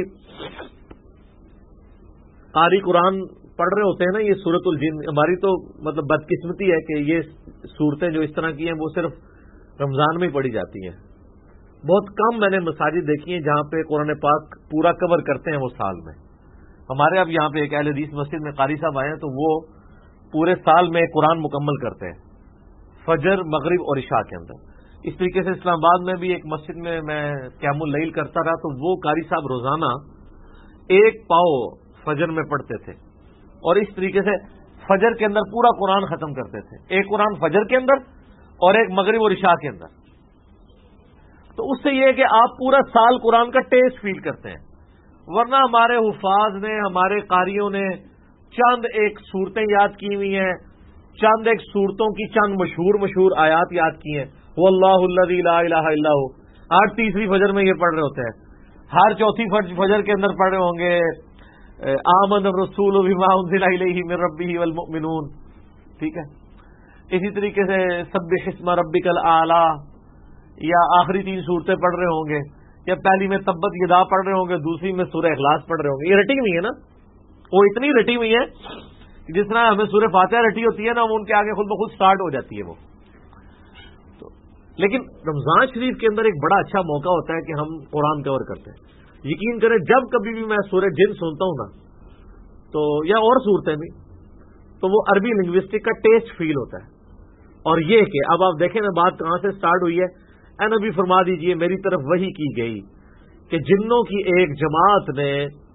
قاری قرآن پڑھ رہے ہوتے ہیں نا, یہ سورۃ الجن, ہماری تو مطلب بدقسمتی ہے کہ یہ صورتیں جو اس طرح کی ہیں وہ صرف رمضان میں ہی پڑھی جاتی ہیں. بہت کم میں نے مساجد دیکھی ہیں جہاں پہ قرآن پاک پورا کور کرتے ہیں وہ سال میں. ہمارے اب یہاں پہ ایک اہل حدیث مسجد میں قاری صاحب آئے ہیں تو وہ پورے سال میں قرآن مکمل کرتے ہیں فجر مغرب اور عشاء کے اندر. اس طریقے سے اسلام آباد میں بھی ایک مسجد میں قیام اللیل کرتا رہا تو وہ قاری صاحب روزانہ 1 پاؤ فجر میں پڑھتے تھے, اور اس طریقے سے فجر کے اندر پورا قرآن ختم کرتے تھے. ایک قرآن فجر کے اندر اور ایک مغرب اور عشاء کے اندر. تو اس سے یہ کہ آپ پورا سال قرآن کا ٹیسٹ فیل کرتے ہیں. ورنہ ہمارے حفاظ نے, ہمارے قاریوں نے چند ایک صورتیں یاد کی ہوئی ہیں, چند ایک صورتوں کی چند مشہور آیات یاد کی ہیں. واللہ الذی لا الہ الا ہو, ہر تیسری فجر میں یہ پڑھ رہے ہوتے ہیں, ہر چوتھی فجر کے اندر پڑھ رہے ہوں گے آمن الرسول بما انزل الیہ من ربہ والمؤمنون. ٹھیک ہے. اسی طریقے سے سبح اسم ربک الاعلی, یا آخری 3 صورتیں پڑھ رہے ہوں گے, یا پہلی میں تبت یدا پڑھ رہے ہوں گے, دوسری میں سورہ اخلاص پڑھ رہے ہوں گے. یہ رٹی ہوئی ہے نا, وہ اتنی رٹی ہوئی ہے جس طرح ہمیں سورہ فاتحہ رٹی ہوتی ہے نا, وہ ان کے آگے خود بخود سٹارٹ ہو جاتی ہے وہ. تو لیکن رمضان شریف کے اندر ایک بڑا اچھا موقع ہوتا ہے کہ ہم قرآن کور کرتے ہیں. یقین کریں جب کبھی بھی میں سورہ جن سنتا ہوں نا تو یا اور صورتیں بھی, تو وہ عربی لنگوسٹک کا ٹیسٹ فیل ہوتا ہے. اور یہ کہ اب آپ دیکھیں نا بات کہاں سے سٹارٹ ہوئی ہے. اے نبی فرما دیجئے میری طرف وحی کی گئی کہ جنوں کی ایک جماعت نے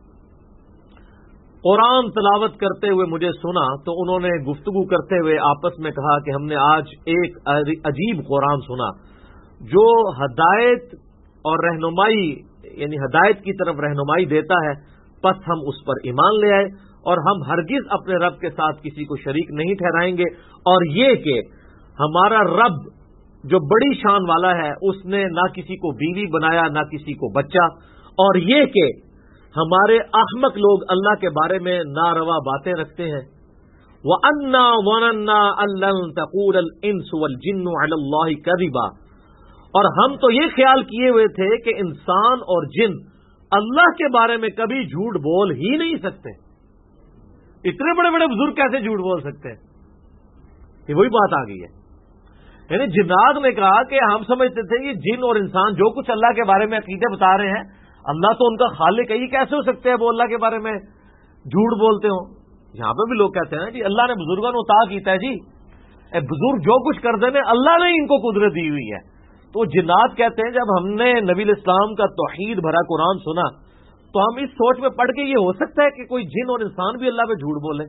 قرآن تلاوت کرتے ہوئے مجھے سنا تو انہوں نے گفتگو کرتے ہوئے آپس میں کہا کہ ہم نے آج ایک عجیب قرآن سنا جو ہدایت اور رہنمائی یعنی ہدایت کی طرف رہنمائی دیتا ہے, پس ہم اس پر ایمان لے آئے اور ہم ہرگز اپنے رب کے ساتھ کسی کو شریک نہیں ٹھہرائیں گے. اور یہ کہ ہمارا رب جو بڑی شان والا ہے اس نے نہ کسی کو بیوی بنایا نہ کسی کو بچہ, اور یہ کہ ہمارے احمق لوگ اللہ کے بارے میں ناروا باتیں رکھتے ہیں. وَأَنَّا وَنَنَّا أَن لَّن تَقُولَ الْإِنسُ وَالْجِنُّ عَلَى اللَّهِ كَذِبًا, اور ہم تو یہ خیال کیے ہوئے تھے کہ انسان اور جن اللہ کے بارے میں کبھی جھوٹ بول ہی نہیں سکتے. اتنے بڑے بڑے بزرگ کیسے جھوٹ بول سکتے ہیں؟ یہ وہی بات آ گئی ہے. یعنی جنات نے کہا کہ ہم سمجھتے تھے کہ جن اور انسان جو کچھ اللہ کے بارے میں عقیدے بتا رہے ہیں, اللہ تو ان کا خالق ہے, ہی کیسے ہو سکتے ہیں وہ اللہ کے بارے میں جھوٹ بولتے ہوں. یہاں پہ بھی لوگ کہتے ہیں جی اللہ نے بزرگوں کو عطا کیتا ہے, جی بزرگ جو کچھ کر دیں اللہ نے ان کو قدرت دی ہوئی ہے. تو جنات کہتے ہیں جب ہم نے نبی الاسلام کا توحید بھرا قرآن سنا تو ہم اس سوچ میں پڑھ کے یہ ہو سکتا ہے کہ کوئی جن اور انسان بھی اللہ پہ جھوٹ بولے؟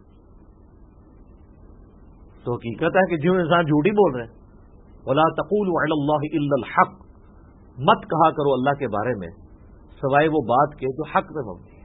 تو حقیقت ہے کہ جن انسان جھوٹ ہی بول رہے ہیں۔ وَلَا تَقُولُوا عَلَى اللَّهِ إِلَّا الْحَقَّ، مت کہا کرو اللہ کے بارے میں سوائے وہ بات کے جو حق پہ مبنی ہے۔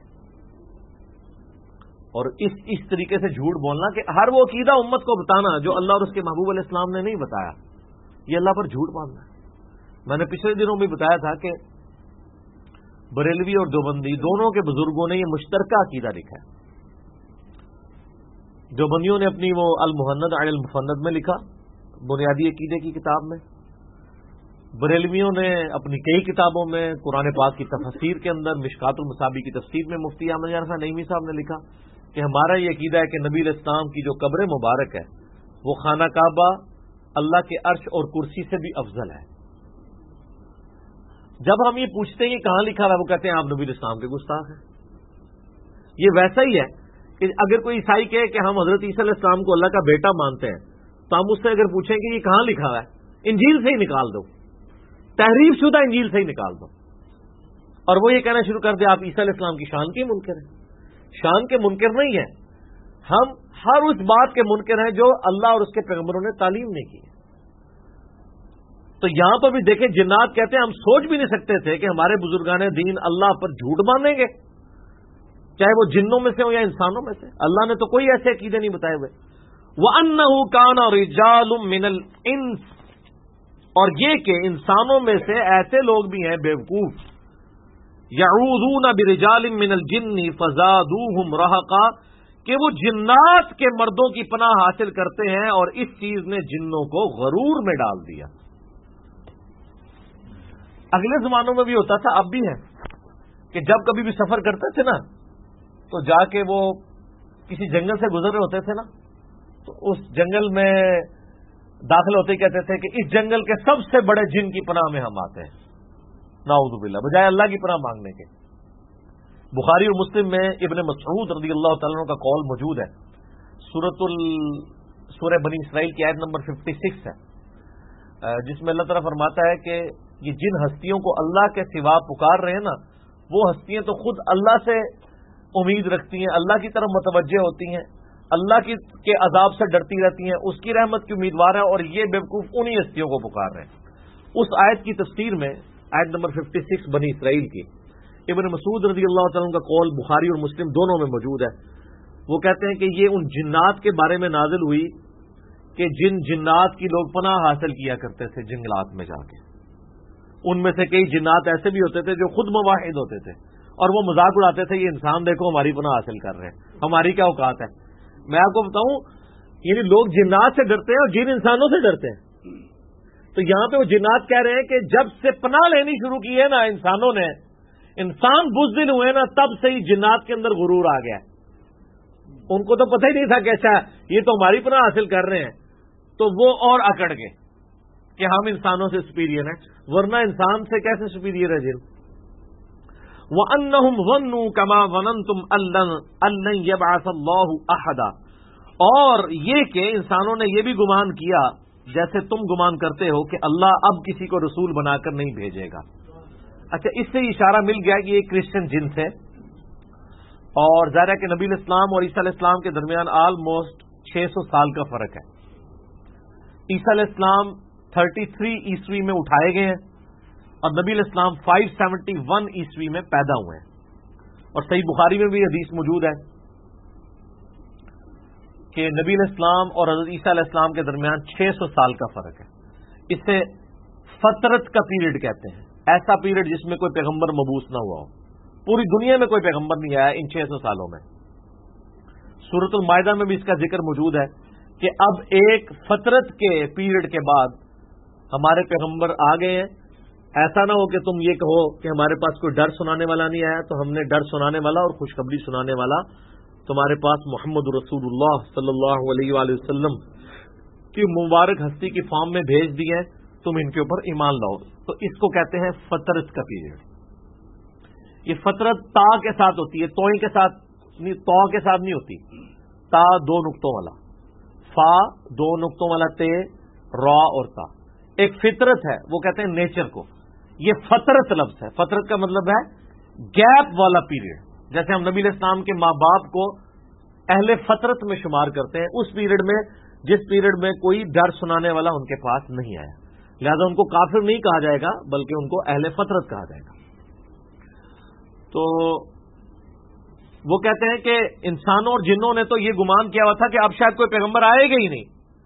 اور اس طریقے سے جھوٹ بولنا کہ ہر وہ عقیدہ امت کو بتانا جو اللہ اور اس کے محبوب علیہ السلام نے نہیں بتایا، یہ اللہ پر جھوٹ باندھنا ہے۔ میں نے پچھلے دنوں بھی بتایا تھا کہ بریلوی اور دیوبندی دونوں کے بزرگوں نے یہ مشترکہ عقیدہ لکھا ہے۔ دیوبندیوں نے اپنی وہ المحند علی المفند میں لکھا، بنیادی عقیدے کی کتاب میں، بریلویوں نے اپنی کئی کتابوں میں، قرآن پاک کی تفسیر کے اندر، مشکات المصابیح کی تفسیر میں مفتی احمد یار خان نعیمی صاحب نے لکھا کہ ہمارا یہ عقیدہ ہے کہ نبی علیہ السلام کی جو قبر مبارک ہے وہ خانہ کعبہ اللہ کے عرش اور کرسی سے بھی افضل ہے۔ جب ہم یہ پوچھتے ہیں کہ کہاں لکھا ہے، وہ کہتے ہیں آپ نبی علیہ السلام کے گستاخ ہیں۔ یہ ویسا ہی ہے کہ اگر کوئی عیسائی کہے کہ ہم حضرت عیسیٰ علیہ السلام کو اللہ کا بیٹا مانتے ہیں تو ہم اس سے اگر پوچھیں کہ یہ کہاں لکھا ہے، انجیل سے ہی نکال دو، تحریف شدہ انجیل سے ہی نکال دو، اور وہ یہ کہنا شروع کر دے آپ عیسیٰ علیہ السلام کی شان کے منکر ہیں۔ شان کے منکر نہیں ہیں، ہم ہر اس بات کے منکر ہیں جو اللہ اور اس کے پیغمبروں نے تعلیم نہیں کی۔ تو یہاں پر بھی دیکھیں، جنات کہتے ہیں ہم سوچ بھی نہیں سکتے تھے کہ ہمارے بزرگان دین اللہ پر جھوٹ باندھیں گے، چاہے وہ جنوں میں سے ہو یا انسانوں میں سے۔ اللہ نے تو کوئی ایسے عقیدے نہیں بتائے ہوئے۔ وَأَنَّهُ كَانَ رِجَالٌ مِّنَ الْإِنسِ، اور یہ کہ انسانوں میں سے ایسے لوگ بھی ہیں بیوقوف، يَعُوذُونَ بِرِجَالٍ مِّنَ الْجِنِّ فَزَادُوهُمْ رَهَقًا، کہ وہ جنات کے مردوں کی پناہ حاصل کرتے ہیں اور اس چیز نے جنوں کو غرور میں ڈال دیا۔ اگلے زمانوں میں بھی ہوتا تھا، اب بھی ہے کہ جب کبھی بھی سفر کرتے تھے نا تو جا کے وہ کسی جنگل سے گزر رہے ہوتے تھے نا، تو اس جنگل میں داخل ہوتے ہی کہتے تھے کہ اس جنگل کے سب سے بڑے جن کی پناہ میں ہم آتے ہیں، نعوذ باللہ، بجائے اللہ کی پناہ مانگنے کے۔ بخاری اور مسلم میں ابن مسعود رضی اللہ تعالیٰ عنہ کا قول موجود ہے، سورہ بنی اسرائیل کی آیت نمبر 56 ہے، جس میں اللہ تعالیٰ فرماتا ہے کہ یہ جن ہستیوں کو اللہ کے سوا پکار رہے ہیں نا، وہ ہستیاں تو خود اللہ سے امید رکھتی ہیں، اللہ کی طرف متوجہ ہوتی ہیں، اللہ کے عذاب سے ڈرتی رہتی ہیں، اس کی رحمت کی امیدوار ہیں، اور یہ بیوقوف انہی ہستیوں کو پکار رہے ہیں۔ اس آیت کی تفسیر میں، آیت نمبر 56 بنی اسرائیل کی، ابن مسعود رضی اللہ تعالیٰ عنہ کا قول بخاری اور مسلم دونوں میں موجود ہے۔ وہ کہتے ہیں کہ یہ ان جنات کے بارے میں نازل ہوئی کہ جن جنات کی لوگ پناہ حاصل کیا کرتے تھے جنگلات میں جا کے۔ ان میں سے کئی جنات ایسے بھی ہوتے تھے جو خود مواحد ہوتے تھے، اور وہ مذاق اڑاتے تھے، یہ انسان دیکھو ہماری پناہ حاصل کر رہے ہیں، ہماری کیا اوقات ہے۔ میں آپ کو بتاؤں، یعنی لوگ جنات سے ڈرتے ہیں اور جن انسانوں سے ڈرتے ہیں۔ تو یہاں پہ وہ جنات کہہ رہے ہیں کہ جب سے پناہ لینی شروع کی ہے نا انسانوں نے، انسان بزدل ہوئے نا، تب سے ہی جنات کے اندر غرور آ گیا۔ ان کو تو پتہ ہی نہیں تھا کہ اچھا یہ تو ہماری پناہ حاصل کر رہے ہیں، تو وہ اور اکڑ گئے کہ ہم انسانوں سے سپیریئر ہیں، ورنہ انسان سے کیسے سپیریئر ہے جن۔ وَأَنَّهُمْ ظَنُّوا كَمَا ظَنَنْتُمْ أَن لَّن يَبْعَثَ اللَّهُ أَحَدًا، اور یہ کہ انسانوں نے یہ بھی گمان کیا جیسے تم گمان کرتے ہو کہ اللہ اب کسی کو رسول بنا کر نہیں بھیجے گا۔ اچھا، اس سے اشارہ مل گیا کہ یہ کرسچن جنس ہے، اور ظاہر ہے کہ نبی علیہ السلام اور عیسیٰ علیہ السلام کے درمیان آلموسٹ 600 سال کا فرق ہے۔ عیسیٰ علیہ السلام 33 عیسوی میں اٹھائے گئے ہیں، اور نبی علیہ السلام 571 عیسوی میں پیدا ہوئے ہیں، اور صحیح بخاری میں بھی حدیث موجود ہے کہ نبی علیہ السلام اور حضرت عیسیٰ علیہ السلام کے درمیان 600 سال کا فرق ہے۔ اسے فترت کا پیریڈ کہتے ہیں، ایسا پیریڈ جس میں کوئی پیغمبر مبعوث نہ ہوا ہو، پوری دنیا میں کوئی پیغمبر نہیں آیا ان 600 سالوں میں۔ سورۃ المائدہ میں بھی اس کا ذکر موجود ہے کہ اب ایک فترت کے پیریڈ کے بعد ہمارے پیغمبر آ گئے ہیں، ایسا نہ ہو کہ تم یہ کہو کہ ہمارے پاس کوئی ڈر سنانے والا نہیں آیا، تو ہم نے ڈر سنانے والا اور خوشخبری سنانے والا تمہارے پاس محمد رسول اللہ صلی اللہ علیہ وآلہ وسلم کی مبارک ہستی کی فارم میں بھیج دی ہے، تم ان کے اوپر ایمان لاؤ۔ تو اس کو کہتے ہیں فترت کا پیریڈ۔ یہ فترت تا کے ساتھ ہوتی ہے، توئیں کے ساتھ نہیں، تو کے ساتھ نہیں ہوتی، تا 2 نقطوں والا، فا 2 نقطوں والا، تے را اور تا۔ ایک فطرت ہے، وہ کہتے ہیں نیچر کو، یہ فطرت لفظ ہے۔ فطرت کا مطلب ہے گیپ والا پیریڈ، جیسے ہم نبی علیہ السلام کے ماں باپ کو اہل فطرت میں شمار کرتے ہیں، اس پیریڈ میں جس پیریڈ میں کوئی ڈر سنانے والا ان کے پاس نہیں آیا، لہذا ان کو کافر نہیں کہا جائے گا بلکہ ان کو اہل فطرت کہا جائے گا۔ تو وہ کہتے ہیں کہ انسانوں اور جنوں نے تو یہ گمان کیا ہوا تھا کہ اب شاید کوئی پیغمبر آئے گا ہی نہیں۔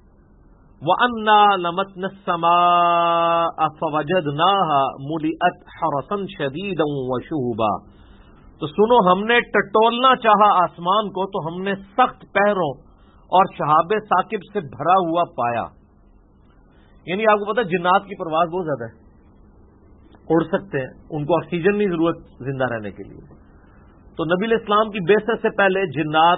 وَأَنَّا لَمَسْنَا السَّمَاءَ فَوَجَدْنَاهَا مُلِئَتْ حَرَسًا شَدِيدًا وَشُهُبًا، تو سنو، ہم نے ٹٹولنا چاہا آسمان کو تو ہم نے سخت پہروں اور شہاب ثاقب سے بھرا ہوا پایا۔ یعنی آپ کو پتا جنات کی پرواز بہت زیادہ ہے، اڑ سکتے ہیں، ان کو آکسیجن نہیں ضرورت زندہ رہنے کے لیے۔ تو نبی علیہ السلام کی بعثت سے پہلے جنات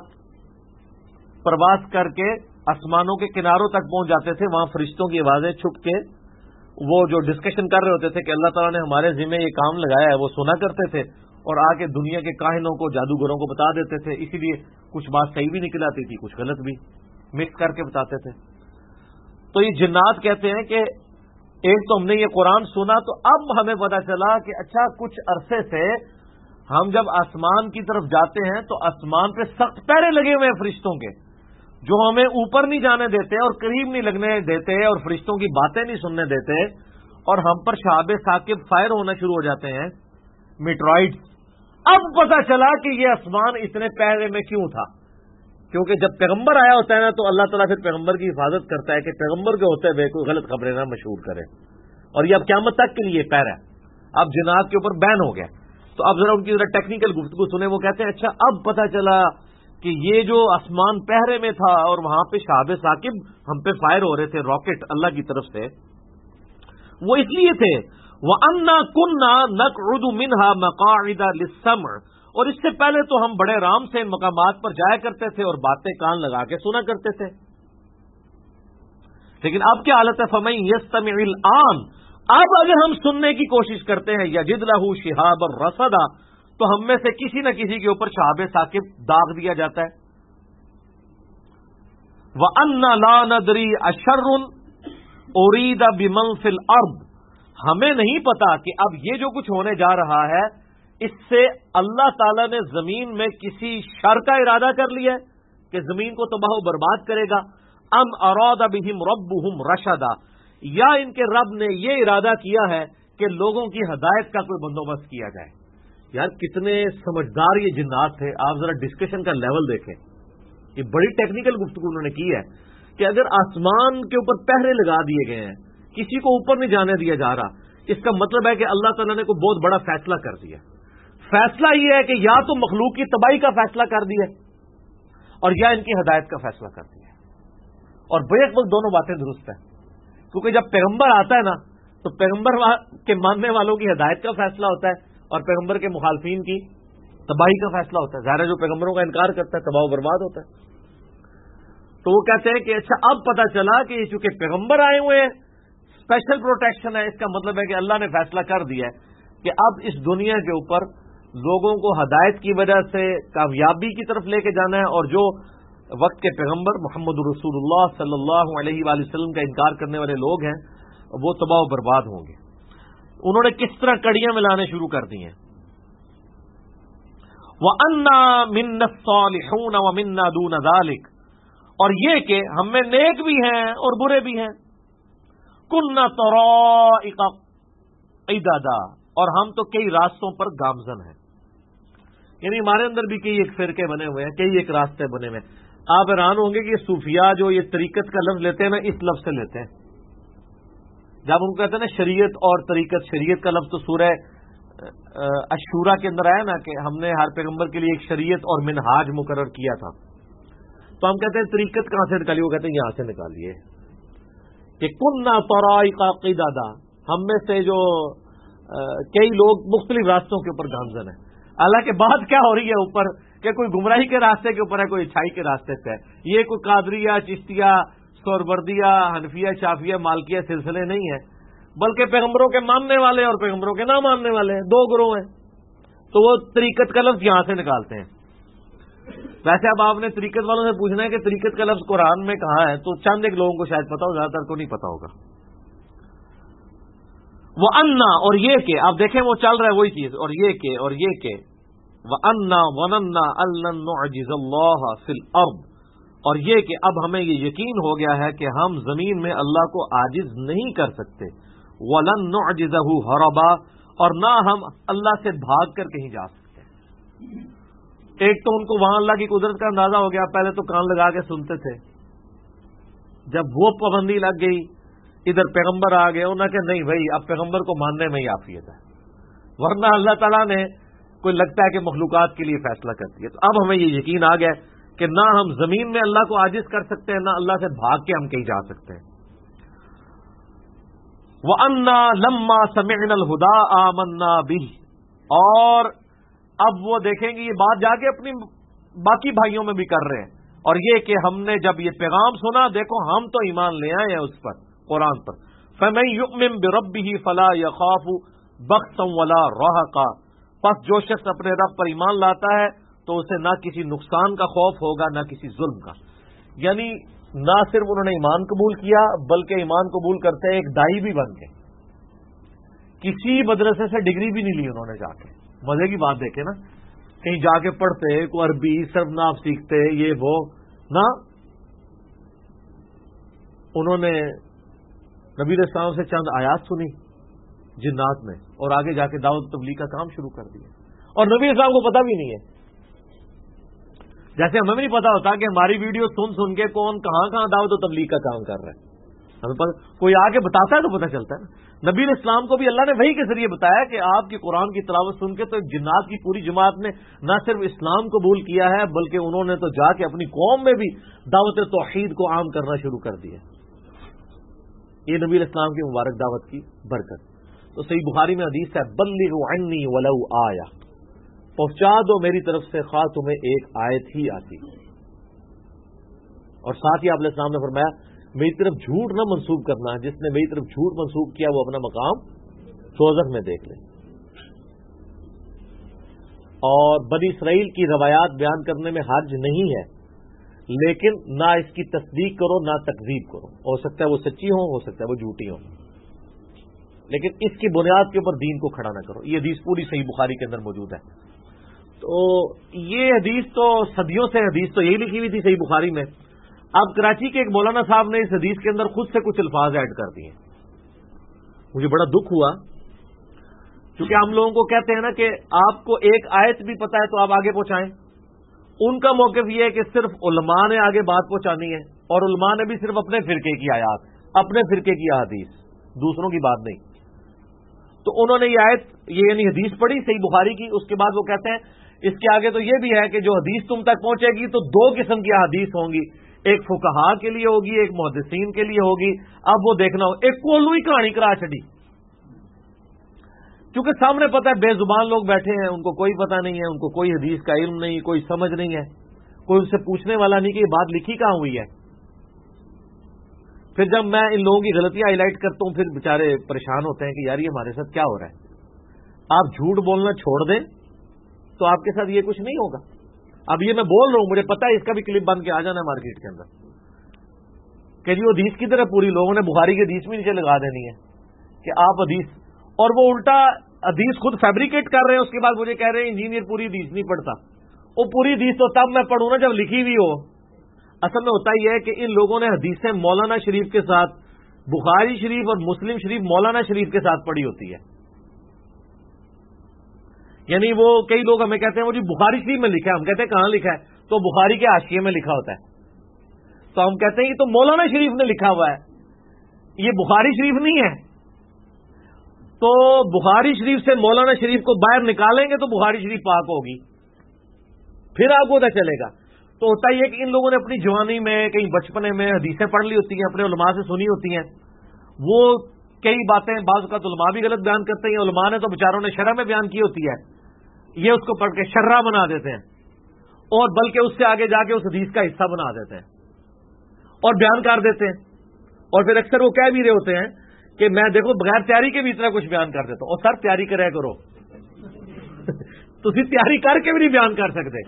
پرواز کر کے آسمانوں کے کناروں تک پہنچ جاتے تھے، وہاں فرشتوں کی آوازیں چھپ کے وہ جو ڈسکشن کر رہے ہوتے تھے کہ اللہ تعالیٰ نے ہمارے ذمہ یہ کام لگایا ہے، وہ سنا کرتے تھے اور آ کے دنیا کے کاہنوں کو، جادوگروں کو بتا دیتے تھے۔ اسی لیے کچھ بات صحیح بھی نکل آتی تھی، کچھ غلط بھی، مکس کر کے بتاتے تھے۔ تو یہ جنات کہتے ہیں کہ ایک تو ہم نے یہ قرآن سنا تو اب ہمیں پتا چلا کہ اچھا کچھ عرصے سے ہم جب آسمان کی طرف جاتے ہیں تو آسمان پہ سخت پہرے لگے ہوئے ہیں فرشتوں کے، جو ہمیں اوپر نہیں جانے دیتے اور قریب نہیں لگنے دیتے اور فرشتوں کی باتیں نہیں سننے دیتے، اور ہم پر شہاب ثاقب فائر ہونا شروع ہو جاتے ہیں، میٹرائڈز۔ اب پتا چلا کہ یہ آسمان اتنے پہرے میں کیوں تھا، کیونکہ جب پیغمبر آیا ہوتا ہے نا تو اللہ تعالیٰ پھر پیغمبر کی حفاظت کرتا ہے کہ پیغمبر کے ہوتے ہوئے کوئی غلط خبریں نہ مشہور کرے، اور یہ اب قیامت تک کے لیے پہرا ہے۔ اب جنات کے اوپر بین ہو گیا۔ تو اب ذرا ان کی ذرا ٹیکنیکل گفتگو سنیں، وہ کہتے ہیں اچھا اب پتا چلا کہ یہ جو آسمان پہرے میں تھا اور وہاں پہ شہاب ثاقب ہم پہ فائر ہو رہے تھے راکٹ اللہ کی طرف سے، وہ اس لیے تھے وَأَنَّا كُنَّا نَقْعُدُ مِنْهَا مَقَاعِدَ لِلسَّمْعِ، اور اس سے پہلے تو ہم بڑے آرام سے ان مقامات پر جایا کرتے تھے اور باتیں کان لگا کے سنا کرتے تھے، لیکن اب کیا حالت ہے؟ فَمَن يَسْتَمِعِ الْآنَ، اب اگر ہم سننے کی کوشش کرتے ہیں یجد لہ شہاب الرصدا، تو ہم میں سے کسی نہ کسی کے اوپر شہاب ثاقب داغ دیا جاتا ہے۔ وَأَنَّا لَا نَدْرِي أَشَرٌ أُرِيدَ بِمَن فِي الْأَرْضِ، ہمیں نہیں پتا کہ اب یہ جو کچھ ہونے جا رہا ہے اس سے اللہ تعالیٰ نے زمین میں کسی شر کا ارادہ کر لیا ہے کہ زمین کو تباہ و برباد کرے گا، ام اراد بہم ربہم رشدا، یا ان کے رب نے یہ ارادہ کیا ہے کہ لوگوں کی ہدایت کا کوئی بندوبست کیا جائے۔ یار کتنے سمجھدار یہ جنات تھے، آپ ذرا ڈسکشن کا لیول دیکھیں، یہ بڑی ٹیکنیکل گفتگو انہوں نے کی ہے کہ اگر آسمان کے اوپر پہرے لگا دیے گئے ہیں، کسی کو اوپر نہیں جانے دیا جا رہا، اس کا مطلب ہے کہ اللہ تعالیٰ نے کوئی بہت بڑا فیصلہ کر دیا۔ فیصلہ یہ ہے کہ یا تو مخلوق کی تباہی کا فیصلہ کر دیا اور یا ان کی ہدایت کا فیصلہ کر دیا، اور بیک وقت دونوں باتیں درست ہیں، کیونکہ جب پیغمبر آتا ہے نا تو پیغمبر کے ماننے والوں کی ہدایت کا فیصلہ ہوتا ہے اور پیغمبر کے مخالفین کی تباہی کا فیصلہ ہوتا ہے۔ ظاہر ہے جو پیغمبروں کا انکار کرتا ہے تباہ و برباد ہوتا ہے۔ تو وہ کہتے ہیں کہ اچھا اب پتا چلا کہ چونکہ پیغمبر آئے ہوئے ہیں، اسپیشل پروٹیکشن ہے، اس کا مطلب ہے کہ اللہ نے فیصلہ کر دیا ہے کہ اب اس دنیا کے اوپر لوگوں کو ہدایت کی وجہ سے کامیابی کی طرف لے کے جانا ہے، اور جو وقت کے پیغمبر محمد رسول اللہ صلی اللہ علیہ وآلہ وسلم کا انکار کرنے والے لوگ ہیں وہ تباہ و برباد ہوں گے۔ انہوں نے کس طرح کڑیاں ملانے شروع کر دی ہیں۔ وَأَنَّا مِنَّا الصَّالِحُونَ وَمِنَّا دُونَ ذَلِكَ، اور یہ کہ ہم میں نیک بھی ہیں اور برے بھی ہیں۔ كُنَّا طَرَائِقَ قِدَدًا، اور ہم تو کئی راستوں پر گامزن ہیں، یعنی ہمارے اندر بھی کئی ایک فرقے بنے ہوئے ہیں، کئی ایک راستے بنے ہوئے ہیں۔ آپ حیران ہوں گے کہ صوفیاء جو یہ طریقت کا لفظ لیتے ہیں نا، اس لفظ سے لیتے ہیں۔ جب ان کو کہتے ہیں نا شریعت اور طریقت، شریعت کا لفظ تو سورہ الشورى کے اندر آیا نا کہ ہم نے ہر پیغمبر کے لیے ایک شریعت اور منہاج مقرر کیا تھا، تو ہم کہتے ہیں طریقت کہاں سے نکالی؟ وہ کہتے ہیں یہاں سے نکالیے کہ كُنَّا طَرَائِقَ قِدَدًا، ہم میں سے جو کئی لوگ مختلف راستوں کے اوپر گامزن ہیں۔ حالانکہ بات کیا ہو رہی ہے اوپر کہ کوئی گمراہی کے راستے کے اوپر ہے، کوئی اچھائی کے راستے پہ ہے۔ یہ کوئی قادریہ، چشتیہ، سہروردیہ، حنفیہ، شافعیہ، مالکیہ سلسلے نہیں ہیں، بلکہ پیغمبروں کے ماننے والے اور پیغمبروں کے نہ ماننے والے ہیں، دو گروہ ہیں۔ تو وہ طریقت کا لفظ یہاں سے نکالتے ہیں۔ ویسے اب آپ نے طریقت والوں سے پوچھنا ہے کہ طریقت کا لفظ قرآن میں کہاں ہے، تو چند ایک لوگوں کو شاید پتا ہو، زیادہ تر کو نہیں پتا ہوگا۔ وَأَنَّا، اور یہ کہ آپ دیکھیں وہ چل رہا ہے وہی چیز، اور یہ کہ وَأَنَّا ظَنَنَّا أَن لَّن نُّعْجِزَ اللَّهَ فِي الْأَرْضِ، اور یہ کہ اب ہمیں یہ یقین ہو گیا ہے کہ ہم زمین میں اللہ کو عاجز نہیں کر سکتے، وَلَن نُّعْجِزَهُ هَرَبًا، اور نہ ہم اللہ سے بھاگ کر کہیں جا سکتے۔ ایک تو ان کو وہاں اللہ کی قدرت کا اندازہ ہو گیا، پہلے تو کان لگا کے سنتے تھے، جب وہ پابندی لگ گئی ادھر پیغمبر آ گئے، انہوں نے کہا نہیں بھائی اب پیغمبر کو ماننے میں ہی عافیت ہے، ورنہ اللہ تعالیٰ نے کوئی لگتا ہے کہ مخلوقات کے لیے فیصلہ کرتی ہے۔ تو اب ہمیں یہ یقین آ گیا کہ نہ ہم زمین میں اللہ کو عاجز کر سکتے ہیں، نہ اللہ سے بھاگ کے ہم کہیں جا سکتے ہیں۔ وَأَنَّا لَمَّا سَمِعْنَا الْهُدَىٰ آمَنَّا بِهِ، اور اب وہ دیکھیں گے یہ بات جا کے اپنی باقی بھائیوں میں بھی کر رہے ہیں، اور یہ کہ ہم نے جب یہ پیغام سنا، دیکھو ہم تو ایمان لے آئے ہیں اس پر، قرآن پر۔ فَمَن يُؤْمِن بِرَبِّهِ فَلَا يَخَافُ بَخْسًا وَلَا رَهَقًا، پس جو شخص اپنے رب پر ایمان لاتا ہے تو اسے نہ کسی نقصان کا خوف ہوگا نہ کسی ظلم کا۔ یعنی نہ صرف انہوں نے ایمان قبول کیا بلکہ ایمان قبول کرتے ایک دائی بھی بن گئے، کسی مدرسے سے ڈگری بھی نہیں لی انہوں نے، جا کے مزے کی بات دیکھے نا، کہیں جا کے پڑھتے کوئی عربی صرف ناف سیکھتے یہ وہ نہ، انہوں نے نبی علیہ السلام سے چند آیات سنی جنات میں اور آگے جا کے دعوت تبلیغ کا کام شروع کر دیا، اور نبی علیہ السلام کو پتہ بھی نہیں ہے، جیسے ہمیں بھی نہیں پتا ہوتا کہ ہماری ویڈیو سن کے کون کہاں دعوت و تبلیغ کا کام کر رہا ہے، ہمیں پتہ کوئی آ کے بتاتا ہے تو پتہ چلتا ہے نا۔ نبی علیہ السلام کو بھی اللہ نے وحی کے ذریعے بتایا کہ آپ کی قرآن کی تلاوت سن کے تو جنات کی پوری جماعت نے نہ صرف اسلام قبول کیا ہے بلکہ انہوں نے تو جا کے اپنی قوم میں بھی دعوت توحید کو عام کرنا شروع کر دیا۔ یہ نبی علیہ السلام کی مبارک دعوت کی برکت۔ تو صحیح بخاری میں حدیث ہے بلغوا عنی ولو آیا، پہنچا دو میری طرف سے خواہ تمہیں ایک آیت ہی آتی، اور ساتھ ہی آپ علیہ السلام نے فرمایا میری طرف جھوٹ نہ منسوب کرنا، جس نے میری طرف جھوٹ منسوب کیا وہ اپنا مقام دوزخ میں دیکھ لے۔ اور بنی اسرائیل کی روایات بیان کرنے میں حرج نہیں ہے، لیکن نہ اس کی تصدیق کرو نہ تکذیب کرو، ہو سکتا ہے وہ سچی ہو سکتا ہے وہ جھوٹی ہو، لیکن اس کی بنیاد کے اوپر دین کو کھڑا نہ کرو۔ یہ حدیث پوری صحیح بخاری کے اندر موجود ہے۔ تو یہ حدیث تو صدیوں سے حدیث تو یہی لکھی ہوئی تھی صحیح بخاری میں، اب کراچی کے ایک مولانا صاحب نے اس حدیث کے اندر خود سے کچھ الفاظ ایڈ کر دیے، مجھے بڑا دکھ ہوا، کیونکہ ہم لوگوں کو کہتے ہیں نا کہ آپ کو ایک آیت بھی پتہ ہے تو آپ آگے پہنچائیں، ان کا موقف یہ ہے کہ صرف علماء نے آگے بات پہنچانی ہے، اور علماء نے بھی صرف اپنے فرقے کی آیات، اپنے فرقے کی احادیث، دوسروں کی بات نہیں۔ تو انہوں نے یہ آیت یہ یعنی حدیث پڑھی صحیح بخاری کی، اس کے بعد وہ کہتے ہیں اس کے آگے تو یہ بھی ہے کہ جو حدیث تم تک پہنچے گی تو دو قسم کی احادیث ہوں گی، ایک فقہاء کے لیے ہوگی ایک محدثین کے لیے ہوگی۔ اب وہ دیکھنا ہو ایک کولو ہی کہانی کرا چڑی، کیونکہ سامنے پتہ ہے بے زبان لوگ بیٹھے ہیں، ان کو کوئی پتہ نہیں ہے، ان کو کوئی حدیث کا علم نہیں، کوئی سمجھ نہیں ہے، کوئی ان سے پوچھنے والا نہیں کہ یہ بات لکھی کہاں ہوئی ہے۔ پھر جب میں ان لوگوں کی غلطیاں ہائی لائٹ کرتا ہوں پھر بےچارے پریشان ہوتے ہیں کہ یار یہ ہمارے ساتھ کیا ہو رہا ہے۔ آپ جھوٹ بولنا چھوڑ دیں تو آپ کے ساتھ یہ کچھ نہیں ہوگا۔ اب یہ میں بول رہا ہوں، مجھے پتا ہے اس کا بھی کلپ بن کے آ جانا ہے مارکیٹ کے اندر کہ جی وہ حدیث کی طرح پوری لوگوں نے بخاری کی حدیث میں نیچے لگا دینی ہے کہ آپ حدیث، اور وہ الٹا حدیث خود فیبریکیٹ کر رہے ہیں، اس کے بعد مجھے کہہ رہے ہیں انجینئر پوری حدیث نہیں پڑھتا۔ وہ پوری حدیث تو تب میں پڑھوں نا جب لکھی ہوئی ہو۔ اصل میں ہوتا یہ ہے کہ ان لوگوں نے حدیثیں مولانا شریف کے ساتھ، بخاری شریف اور مسلم شریف مولانا شریف کے ساتھ پڑھی ہوتی ہے، یعنی وہ کئی لوگ ہمیں کہتے ہیں وہ جی بخاری شریف میں لکھا ہے، ہم کہتے ہیں کہاں لکھا ہے، تو بخاری کے حاشیے میں لکھا ہوتا ہے، تو ہم کہتے ہیں یہ تو مولانا شریف نے لکھا ہوا ہے، یہ بخاری شریف نہیں ہے۔ تو بخاری شریف سے مولانا شریف کو باہر نکالیں گے تو بخاری شریف پاک ہوگی، پھر آپ کو پتہ چلے گا۔ تو ہوتا یہ کہ ان لوگوں نے اپنی جوانی میں کہیں بچپنے میں حدیثیں پڑھ لی ہوتی ہیں، اپنے علماء سے سنی ہوتی ہیں، وہ کئی باتیں بعض اوقات علماء بھی غلط بیان کرتے ہیں، علماء نے تو بیچاروں نے شرح میں بیان کی ہوتی ہے، یہ اس کو پڑھ کے شرح بنا دیتے ہیں، اور بلکہ اس سے آگے جا کے اس حدیث کا حصہ بنا دیتے ہیں اور بیان کر دیتے ہیں، اور پھر اکثر وہ کہہ بھی رہے ہوتے ہیں کہ میں دیکھو بغیر تیاری کے بھی اتنا کچھ بیان کر دیتا ہوں، اور سر تیاری کرے کرو تسی تیاری کر کے بھی نہیں بیان کر سکتے،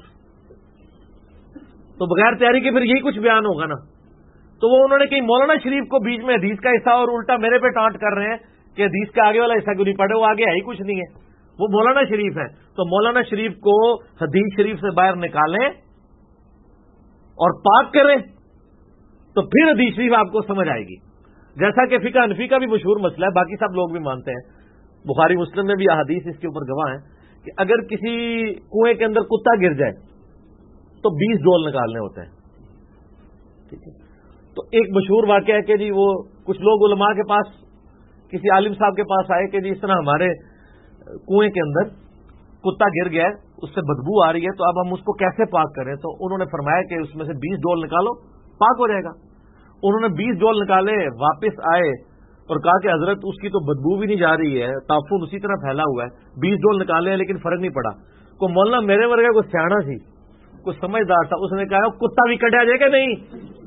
تو بغیر تیاری کے پھر یہی کچھ بیان ہوگا نا۔ تو وہ انہوں نے کہیں مولانا شریف کو بیچ میں حدیث کا حصہ اور الٹا میرے پہ ٹانٹ کر رہے ہیں کہ حدیث کا آگے والا حصہ کیوں نہیں پڑھے, وہ آگے ہے ہی کچھ نہیں ہے, وہ مولانا شریف ہے. تو مولانا شریف کو حدیث شریف سے باہر نکالیں اور پاک کریں تو پھر حدیث شریف آپ کو سمجھ آئے گی. جیسا کہ فقہ حنفی کا بھی مشہور مسئلہ ہے, باقی سب لوگ بھی مانتے ہیں, بخاری مسلم میں بھی احادیث اس کے اوپر گواہ ہیں کہ اگر کسی کنویں کے اندر کتا گر جائے تو 20 ڈول نکالنے ہوتے ہیں. ٹھیک ہے, تو ایک مشہور واقعہ ہے کہ جی وہ کچھ لوگ علماء کے پاس, کسی عالم صاحب کے پاس آئے کہ جی اس طرح ہمارے کنویں کے اندر کتا گر گیا ہے, اس سے بدبو آ رہی ہے, تو اب ہم اس کو کیسے پاک کریں؟ تو انہوں نے فرمایا کہ اس میں سے 20 ڈول نکالو, پاک ہو جائے گا. انہوں نے 20 ڈول نکالے, واپس آئے اور کہا کہ حضرت اس کی تو بدبو بھی نہیں جا رہی ہے, تعفن اسی طرح پھیلا ہوا ہے, 20 ڈول نکالے ہیں لیکن فرق نہیں پڑا. کو مولانا میرے ورگا کوئی سیاڑا سی, کوئی سمجھدار تھا, اس نے کہا کتا بھی کٹیا جائے کہ نہیں,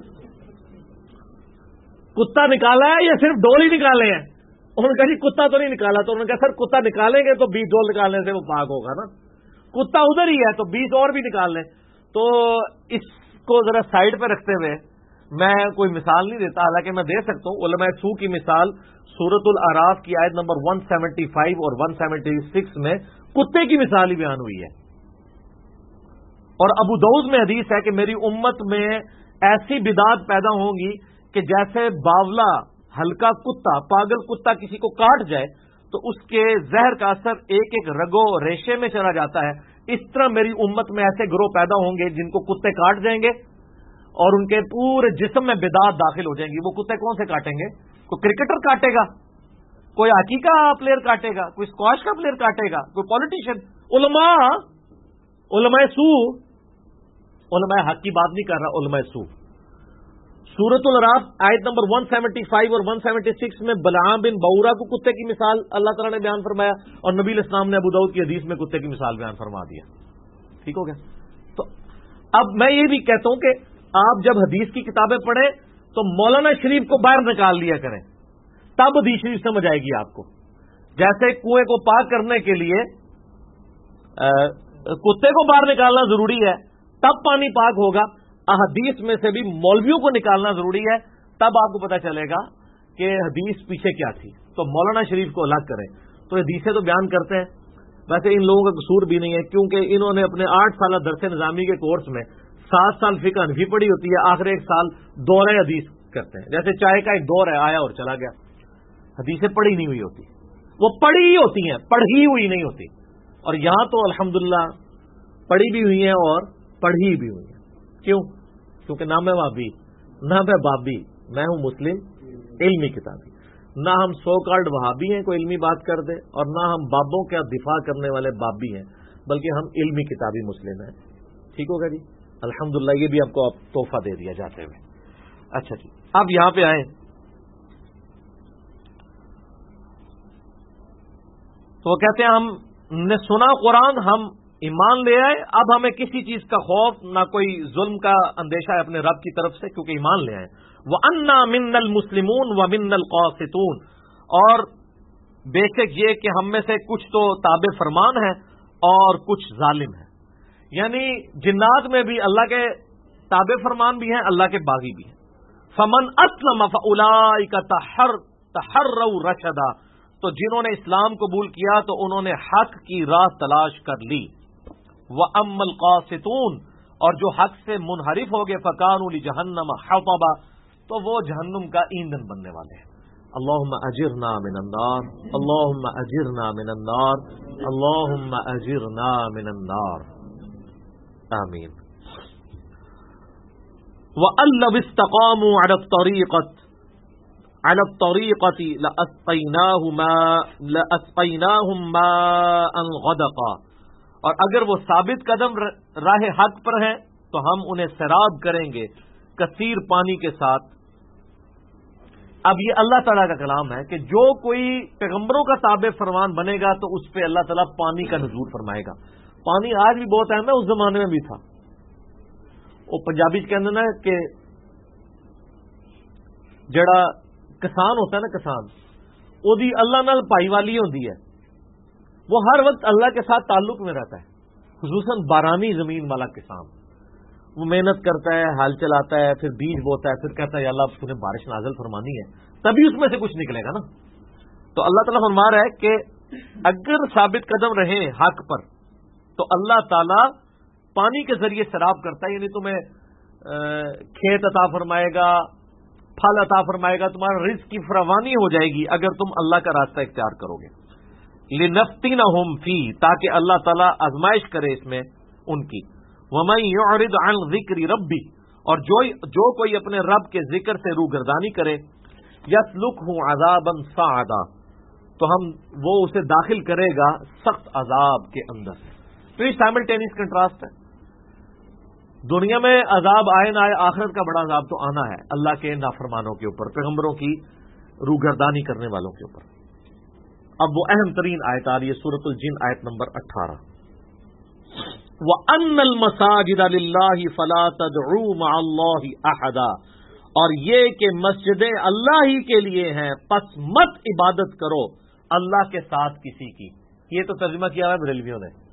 کتا نکالا ہے یا صرف ڈول ہی نکالے ہیں؟ انہوں نے کہا جی کتا تو نہیں نکالا. تو انہوں نے کہا سر کتا نکالیں گے تو 20 ڈول نکالنے سے وہ پاک ہوگا نا, کتا ادھر ہی ہے تو 20 اور بھی نکال لیں. تو اس کو ذرا سائڈ پہ رکھتے ہوئے میں کوئی مثال نہیں دیتا, حالانکہ میں دے سکتا ہوں. علماء سو کی مثال سورۃ الاعراف کی آیت نمبر 175 اور 176 میں کتے کی مثال ہی بیان ہوئی ہے. اور ابو داؤد میں حدیث ہے کہ میری امت میں ایسی بدعات پیدا ہوں گی کہ جیسے باولا, ہلکا کتا, پاگل کتا کسی کو کاٹ جائے تو اس کے زہر کا اثر ایک ایک رگو ریشے میں چلا جاتا ہے, اس طرح میری امت میں ایسے گروہ پیدا ہوں گے جن کو کتے کاٹ جائیں گے اور ان کے پورے جسم میں بدعات داخل ہو جائیں گی. وہ کتے کون سے کاٹیں گے؟ کوئی کرکٹر کاٹے گا, کوئی ہاکی کا پلیئر کاٹے گا, کوئی اسکواش کا پلیئر کاٹے گا, کوئی پولیٹیشین. علماء سو, علماء حق کی بات نہیں کر رہا, علماء سو. سورۃ الاعراف آیت نمبر 175 اور 176 میں بلعام بن بورا کو کتے کی مثال اللہ تعالیٰ نے بیان فرمایا, اور نبی علیہ السلام نے ابو داؤد کی حدیث میں کتے کی مثال بیان فرما دیا. ٹھیک ہو گیا. تو اب میں یہ بھی کہتا ہوں کہ آپ جب حدیث کی کتابیں پڑھیں تو مولانا شریف کو باہر نکال لیا کریں, تب حدیث شریف سمجھ آئے گی آپ کو. جیسے کنویں کو پاک کرنے کے لیے کتے کو باہر نکالنا ضروری ہے تب پانی پاک ہوگا, حدیث میں سے بھی مولویوں کو نکالنا ضروری ہے, تب آپ کو پتا چلے گا کہ حدیث پیچھے کیا تھی. تو مولانا شریف کو الگ کریں. تو حدیثیں تو بیان کرتے ہیں, ویسے ان لوگوں کا قصور بھی نہیں ہے کیونکہ انہوں نے اپنے 8 سالہ درس نظامی کے کورس میں 7 سال فقہ حنفی پڑھی ہوتی ہے, آخر 1 سال دورہ حدیث کرتے ہیں. جیسے چائے کا ایک دور ہے, آیا اور چلا گیا. حدیثیں پڑھی نہیں ہوئی ہوتی, وہ پڑھی ہی ہوتی ہیں, پڑھی ہوئی نہیں ہوتی. اور یہاں تو الحمدللہ پڑھی بھی ہوئی ہیں اور پڑھی بھی ہوئی ہیں. کیوں؟ کیونکہ نہ میں وہابی, نہ میں بابی, میں ہوں مسلم علمی کتابی. نہ ہم سو کارڈ وہابی ہیں کوئی علمی بات کر دے, اور نہ ہم بابوں کا دفاع کرنے والے بابی ہیں, بلکہ ہم علمی کتابی مسلم ہیں. ٹھیک ہوگا جی, الحمدللہ یہ بھی آپ کو تحفہ دے دیا جاتے ہوئے. اچھا جی, اب یہاں پہ آئیں تو وہ کہتے ہیں ہم نے سنا قرآن, ہم ایمان لے آئے, اب ہمیں کسی چیز کا خوف نہ کوئی ظلم کا اندیشہ ہے اپنے رب کی طرف سے کیونکہ ایمان لے آئے. وَأَنَّا مِنَّا الْمُسْلِمُونَ وَمِنَّا الْقَاسِطُونَ, اور بے شک یہ کہ ہم میں سے کچھ تو تابع فرمان ہیں اور کچھ ظالم ہیں. یعنی جنات میں بھی اللہ کے تابع فرمان بھی ہیں, اللہ کے باغی بھی ہیں. فَمَنْ أَسْلَمَ فَأُولَٰئِكَ تَحَرَّوْا رَشَدًا, تو جنہوں نے اسلام قبول کیا تو انہوں نے حق کی راہ تلاش کر لی. وَأَمَّا الْقَاسِطُونَ, اور جو حق سے منحرف ہو گئے فَكَانُوا لِجَهَنَّمَ حَطَبًا, تو وہ جہنم کا ایندھن بننے والے ہیں. اللہم اجرنا من النار, اللہم اجرنا من النار, اللہم اجرنا من النار, آمین. وَأَن لَّوِ اسْتَقَامُوا عَلَى الطَّرِيقَةِ لَأَسْقَيْنَاهُم مَّاءً غَدَقًا, اور اگر وہ ثابت قدم راہ حق پر ہیں تو ہم انہیں سیراب کریں گے کثیر پانی کے ساتھ. اب یہ اللہ تعالیٰ کا کلام ہے کہ جو کوئی پیغمبروں کا تابع فرمان بنے گا تو اس پہ اللہ تعالیٰ پانی کا نزول فرمائے گا. پانی آج بھی بہت اہم ہے, اس زمانے میں بھی تھا. وہ پنجابی کہتے نا کہ جڑا کسان ہوتا ہے نا, کسان وہ اللہ نال پائی والی ہوتی ہے, وہ ہر وقت اللہ کے ساتھ تعلق میں رہتا ہے, خصوصاً بارانی زمین والا کسان. وہ محنت کرتا ہے, ہل چلاتا ہے, پھر بیج بوتا ہے, پھر کہتا ہے یا اللہ تمہیں بارش نازل فرمانی ہے, تبھی اس میں سے کچھ نکلے گا نا. تو اللہ تعالیٰ فرما رہا ہے کہ اگر ثابت قدم رہیں حق پر تو اللہ تعالیٰ پانی کے ذریعے سیراب کرتا ہے، یعنی تمہیں کھیت عطا فرمائے گا، پھل عطا فرمائے گا، تمہارا رزق کی فراوانی ہو جائے گی اگر تم اللہ کا راستہ اختیار کرو گے. لِنَفْتِنَهُمْ فِيهِ، تاکہ اللہ تعالیٰ آزمائش کرے اس میں ان کی. وَمَن يُعْرِضْ عَنْ ذِكْرِ رَبِّهِ، اور جو کوئی اپنے رب کے ذکر سے روگردانی کرے، يَسْلُكْهُ عَذَابًا صَعَدًا، تو وہ اسے داخل کرے گا سخت عذاب کے اندر. تو یہ سائملٹینیس کنٹراسٹ ہے. دنیا میں عذاب آئے نہ آئے، آخرت کا بڑا عذاب تو آنا ہے اللہ کے نافرمانوں کے اوپر، پیغمبروں کی روگردانی کرنے والوں کے اوپر. اب وہ اہم ترین آیت آ رہی ہے، سورۃ الجن آیت نمبر 18. وَأَنَّ الْمَسَاجِدَ لِلَّهِ فَلَا تَدْعُوا مَعَ اللَّهِ أَحَدًا، اور یہ کہ مسجدیں اللہ ہی کے لیے ہیں، پس مت عبادت کرو اللہ کے ساتھ کسی کی. یہ تو ترجمہ کیا ہے بریلویوں نے،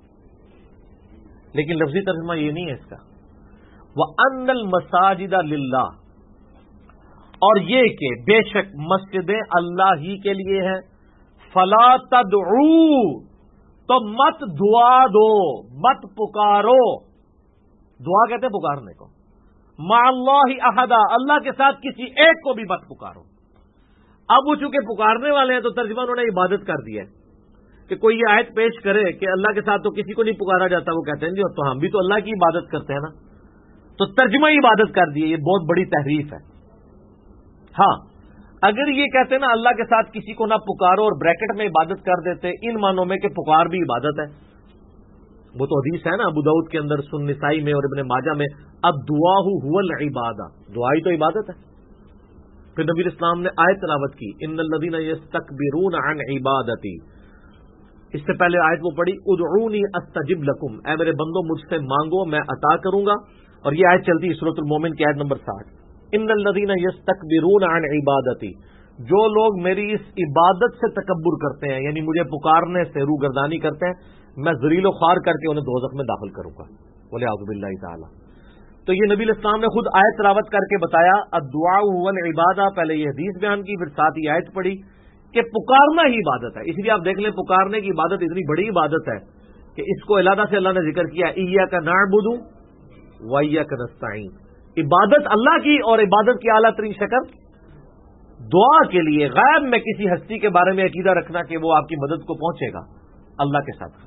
لیکن لفظی ترجمہ یہ نہیں ہے اس کا. وَأَنَّ الْمَسَاجِدَ لِلَّهِ، اور یہ کہ بے شک مسجدیں اللہ ہی کے لیے ہیں. فَلَا تَدْعُوا، تو مت دعا دو، مت پکارو. دعا کہتے ہیں پکارنے کو. مَعَ اللَّهِ أَحَدًا، اللہ کے ساتھ کسی ایک کو بھی مت پکارو. اب وہ چونکہ پکارنے والے ہیں تو ترجمہ انہوں نے عبادت کر دیا ہے کہ کوئی یہ آیت پیش کرے کہ اللہ کے ساتھ تو کسی کو نہیں پکارا جاتا، وہ کہتے ہیں جی تو ہم بھی تو اللہ کی عبادت کرتے ہیں نا، تو ترجمہ عبادت کر دیے. یہ بہت بڑی تحریف ہے. ہاں اگر یہ کہتے ہیں نا اللہ کے ساتھ کسی کو نہ پکارو اور بریکٹ میں عبادت کر دیتے ان معنوں میں کہ پکار بھی عبادت ہے. وہ تو حدیث ہے نا ابو داؤد کے اندر، سنن نسائی میں اور ابن ماجہ میں، الدعاء هو العبادہ، دعائی تو عبادت ہے. پھر نبی اسلام نے آیت تلاوت کی، ان الذین یستکبرون عن عبادتی. اس سے پہلے آیت وہ پڑھی، ادعونی استجب لکم، اے میرے بندو مجھ سے مانگو میں عطا کروں گا. اور یہ آیت چلتی ہے سورۃ المومن کی آیت نمبر 60. ان الذین یستکبرون عن عبادتی، جو لوگ میری اس عبادت سے تکبر کرتے ہیں، یعنی مجھے پکارنے سے روگردانی کرتے ہیں، میں ذلیل و خوار کر کے انہیں دوزخ میں داخل کروں گا، والعیاذ باللہ تعالی. تو یہ نبی الاسلام نے خود آیت تلاوت کر کے بتایا، الدعاء هو العبادہ. پہلے یہ حدیث بیان کی، پھر ساتھ ہی آیت پڑھی کہ پکارنا ہی عبادت ہے. اس لیے آپ دیکھ لیں پکارنے کی عبادت اتنی بڑی عبادت ہے کہ اس کو علیحدہ سے اللہ نے ذکر کیا، ایاک نعبد و ایاک نستعین. عبادت اللہ کی، اور عبادت کی اعلیٰ ترین شکل دعا کے لیے غیب میں کسی ہستی کے بارے میں عقیدہ رکھنا کہ وہ آپ کی مدد کو پہنچے گا اللہ کے ساتھ.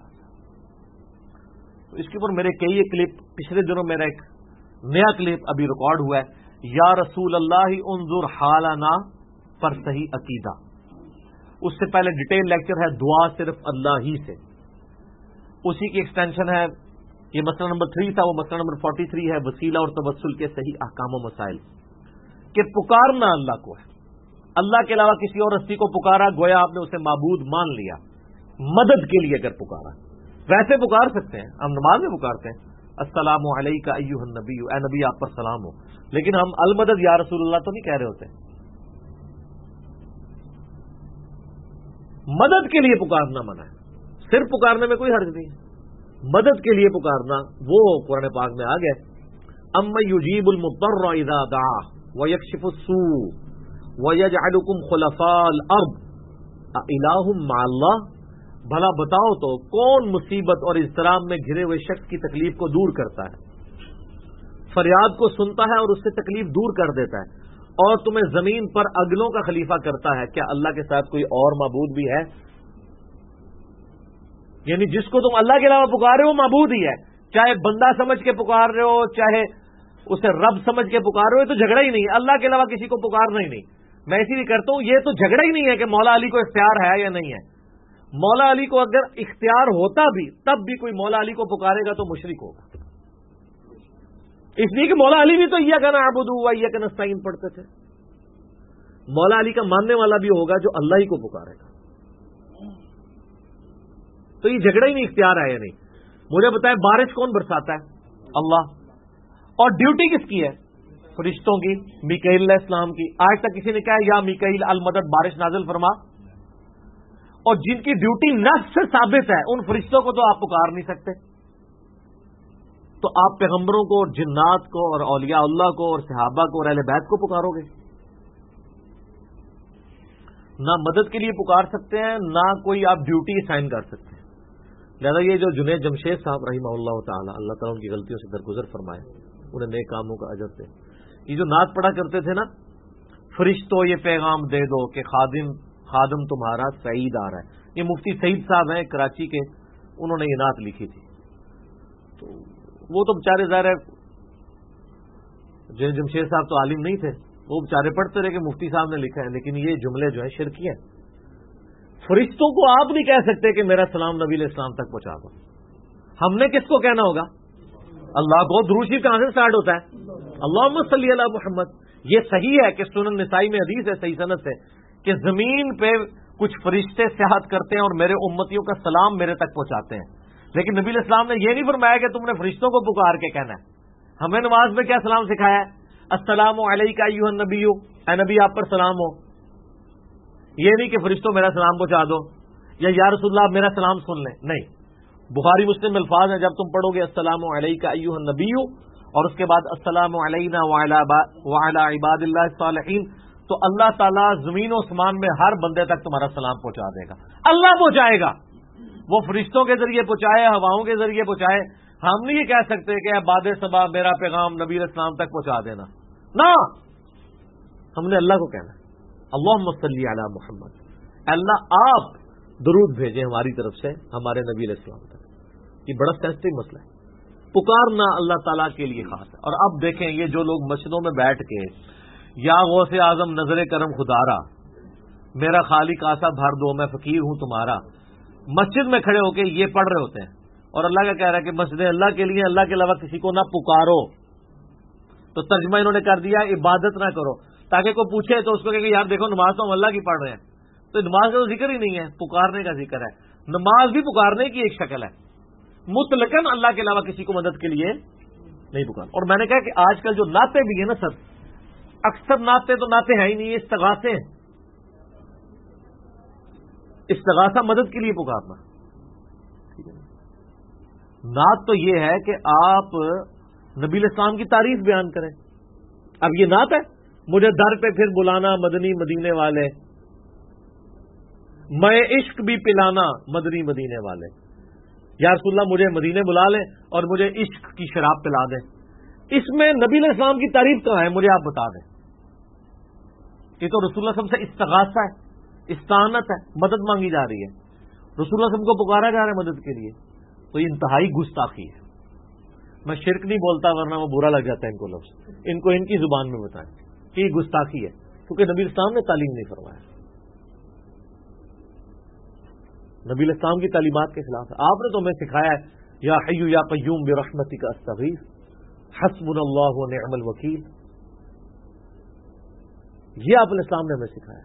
اس کے اوپر میرے کئی کلپ، پچھلے دنوں میرا ایک نیا کلپ ابھی ریکارڈ ہوا ہے، یا رسول اللہ انظر حالنا پر صحیح عقیدہ. اس سے پہلے ڈیٹیل لیکچر ہے دعا صرف اللہ ہی سے، اسی کی ایکسٹینشن ہے. یہ مسئلہ نمبر 3 تھا، وہ مسئلہ نمبر 43 ہے، وسیلہ اور توسل کے صحیح احکام و مسائل. کہ پکارنا اللہ کو ہے، اللہ کے علاوہ کسی اور ہستی کو پکارا گویا آپ نے اسے معبود مان لیا. مدد کے لیے اگر پکارا، ویسے پکار سکتے ہیں، ہم نماز میں پکارتے ہیں السلام علیک ایھا النبی، اے نبی آپ پر سلام ہو، لیکن ہم المدد یا رسول اللہ تو نہیں کہہ رہے ہوتے. مدد کے لیے پکارنا منع ہے، صرف پکارنے میں کوئی حرج نہیں ہے. مدد کے لیے پکارنا وہ قرآن پاک میں آ گئے، اَمَّن يُجِيبُ الْمُضْطَرَّ إِذَا دَعَاهُ وَيَكْشِفُ السُّوءَ وَيَجْعَلُكُمْ خُلَفَاءَ الْأَرْضِ أَإِلَٰهٌ مَّعَ اللَّهِ، بھلا بتاؤ تو کون مصیبت اور اضطراب میں گھرے ہوئے شخص کی تکلیف کو دور کرتا ہے، فریاد کو سنتا ہے اور اس سے تکلیف دور کر دیتا ہے، اور تمہیں زمین پر اگلوں کا خلیفہ کرتا ہے، کیا اللہ کے ساتھ کوئی اور معبود بھی ہے؟ یعنی جس کو تم اللہ کے علاوہ پکار رہے ہو معبود ہی ہے، چاہے بندہ سمجھ کے پکار رہے ہو چاہے اسے رب سمجھ کے پکار رہے ہو، یہ تو جھگڑا ہی نہیں ہے. اللہ کے علاوہ کسی کو پکارنا ہی نہیں. میں اسی لیے کرتا ہوں، یہ تو جھگڑا ہی نہیں ہے کہ مولا علی کو اختیار ہے یا نہیں ہے. مولا علی کو اگر اختیار ہوتا بھی تب بھی کوئی مولا علی کو پکارے گا تو مشرک ہوگا، اس لیے کہ مولا علی بھی تو ایاک نعبد و ایاک نستعین پڑھتے تھے. مولا علی کا ماننے والا بھی ہوگا جو اللہ ہی کو پکارے گا. تو یہ جھگڑا ہی نہیں، اختیار ہے یا نہیں. مجھے بتائیں بارش کون برساتا ہے؟ اللہ. اور ڈیوٹی کس کی ہے؟ فرشتوں کی، میکائیل علیہ السلام کی. آج تک کسی نے کہا یا میکائیل المدد بارش نازل فرما؟ اور جن کی ڈیوٹی نفس سے ثابت ہے ان فرشتوں کو تو آپ پکار نہیں سکتے. تو آپ پیغمبروں کو اور جنات کو اور اولیاء اللہ کو اور صحابہ کو اور اہل بیت کو پکارو گے؟ نہ مدد کے لیے پکار سکتے ہیں، نہ کوئی آپ ڈیوٹی سائن کر سکتے ہیں۔ لہذا یہ جو جنید جمشید صاحب رحمہ اللہ تعالی، اللہ تعالیٰ ان کی غلطیوں سے درگزر فرمائے، انہیں نیک کاموں کا اجر دے، یہ جو نعت پڑھا کرتے تھے نا، فرشتوں یہ پیغام دے دو کہ خادم تمہارا سعید آ رہا ہے، یہ مفتی سعید صاحب ہیں کراچی کے، انہوں نے یہ نعت لکھی تھی۔ تو وہ تو بیچارے ظاہر ہے جنید جمشید صاحب تو عالم نہیں تھے، وہ بیچارے پڑھتے رہے کہ مفتی صاحب نے لکھا ہے، لیکن یہ جملے جو ہیں شرکی ہیں۔ فرشتوں کو آپ نہیں کہہ سکتے کہ میرا سلام نبی علیہ السلام تک پہنچا دو، ہم نے کس کو کہنا ہوگا؟ اللہ کو۔ درود شریف کہاں سے سٹارٹ ہوتا ہے؟ اللہم صلی علی محمد۔ یہ صحیح ہے کہ سنن نسائی میں حدیث ہے صحیح سند سے کہ زمین پہ کچھ فرشتے سیاحت کرتے ہیں اور میرے امتیوں کا سلام میرے تک پہنچاتے ہیں، لیکن نبی علیہ السلام نے یہ نہیں فرمایا کہ تم نے فرشتوں کو پکار کے کہنا ہے۔ ہمیں نماز میں کیا سلام سکھایا ہے؟ السلام علیکہ ایھا النبی، اے نبی آپ پر سلام ہو۔ یہ نہیں کہ فرشتوں میرا سلام پہنچا دو یا رسول اللہ میرا سلام سن لیں، نہیں۔ بخاری مسلم میں الفاظ ہیں، جب تم پڑھو گے السلام علیکہ ایھا النبی اور اس کے بعد السلام علینا وعلی عباد اللہ الصالحین، تو اللہ تعالیٰ زمین و اسمان میں ہر بندے تک تمہارا سلام پہنچا دے گا، اللہ پہنچائے گا، وہ فرشتوں کے ذریعے پہنچائے، ہواؤں کے ذریعے پہنچائے۔ ہم نہیں یہ کہہ سکتے کہ اے باد صبا میرا پیغام نبی علیہ السلام تک پہنچا دینا، نہ، ہم نے اللہ کو کہنا ہے اللہم صلی علی محمد، اللہ آپ درود بھیجیں ہماری طرف سے ہمارے نبی علیہ السلام تک۔ یہ بڑا سینسٹیو مسئلہ ہے، پکارنا اللہ تعالیٰ کے لیے خاص ہے۔ اور اب دیکھیں یہ جو لوگ مسجدوں میں بیٹھ کے یا غوث اعظم نظر کرم خدارا میرا خالق آسا بھر دو میں فقیر ہوں تمہارا، مسجد میں کھڑے ہو کے یہ پڑھ رہے ہوتے ہیں، اور اللہ کا کہہ رہا ہے کہ مسجد اللہ کے لیے، اللہ کے علاوہ کسی کو نہ پکارو۔ تو ترجمہ انہوں نے کر دیا عبادت نہ کرو، تاکہ کوئی پوچھے تو اس کو کہ یار دیکھو نماز تو ہم اللہ کی پڑھ رہے ہیں، تو نماز کا تو ذکر ہی نہیں ہے، پکارنے کا ذکر ہے۔ نماز بھی پکارنے کی ایک شکل ہے، مطلقاً اللہ کے علاوہ کسی کو مدد کے لیے نہیں پکار۔ اور میں نے کہا کہ آج کل جو نعتیں بھی ہیں نا سر، اکثر نعتیں تو نعتیں ہیں ہی نہیں، یہ استغاثے ہیں۔ استغاثہ مدد کے لیے پکارنا، نعت تو یہ ہے کہ آپ نبی علیہ السلام کی تعریف بیان کریں۔ اب یہ نعت ہے، مجھے در پہ پھر بلانا مدنی مدینے والے، میں عشق بھی پلانا مدنی مدینے والے، یا رسول اللہ مجھے مدینے بلا لیں اور مجھے عشق کی شراب پلا دیں۔ اس میں نبی علیہ السلام کی تعریف کہاں ہے؟ مجھے آپ بتا دیں۔ یہ تو رسول اللہ صلی اللہ علیہ وسلم سے استغاثہ ہے، استعانت ہے، مدد مانگی جا رہی ہے، رسول اللہ صلی اللہ علیہ وسلم کو پکارا جا رہا ہے مدد کے لیے، تو یہ انتہائی گستاخی ہے۔ میں شرک نہیں بولتا ورنہ وہ برا لگ جاتا ہے ان کو لفظ، ان کو ان کی زبان میں بتائیں کہ یہ گستاخی ہے، کیونکہ نبی علیہ السلام نے تعلیم نہیں فرمایا، نبی علیہ السلام کی تعلیمات کے خلاف ہے۔ آپ نے تو ہمیں سکھایا ہے یا حی یا قیوم برحمتک استغیث حسبنا اللہ ونعم الوکیل، یہ آپ علیہ السلام نے ہمیں سکھایا ہے۔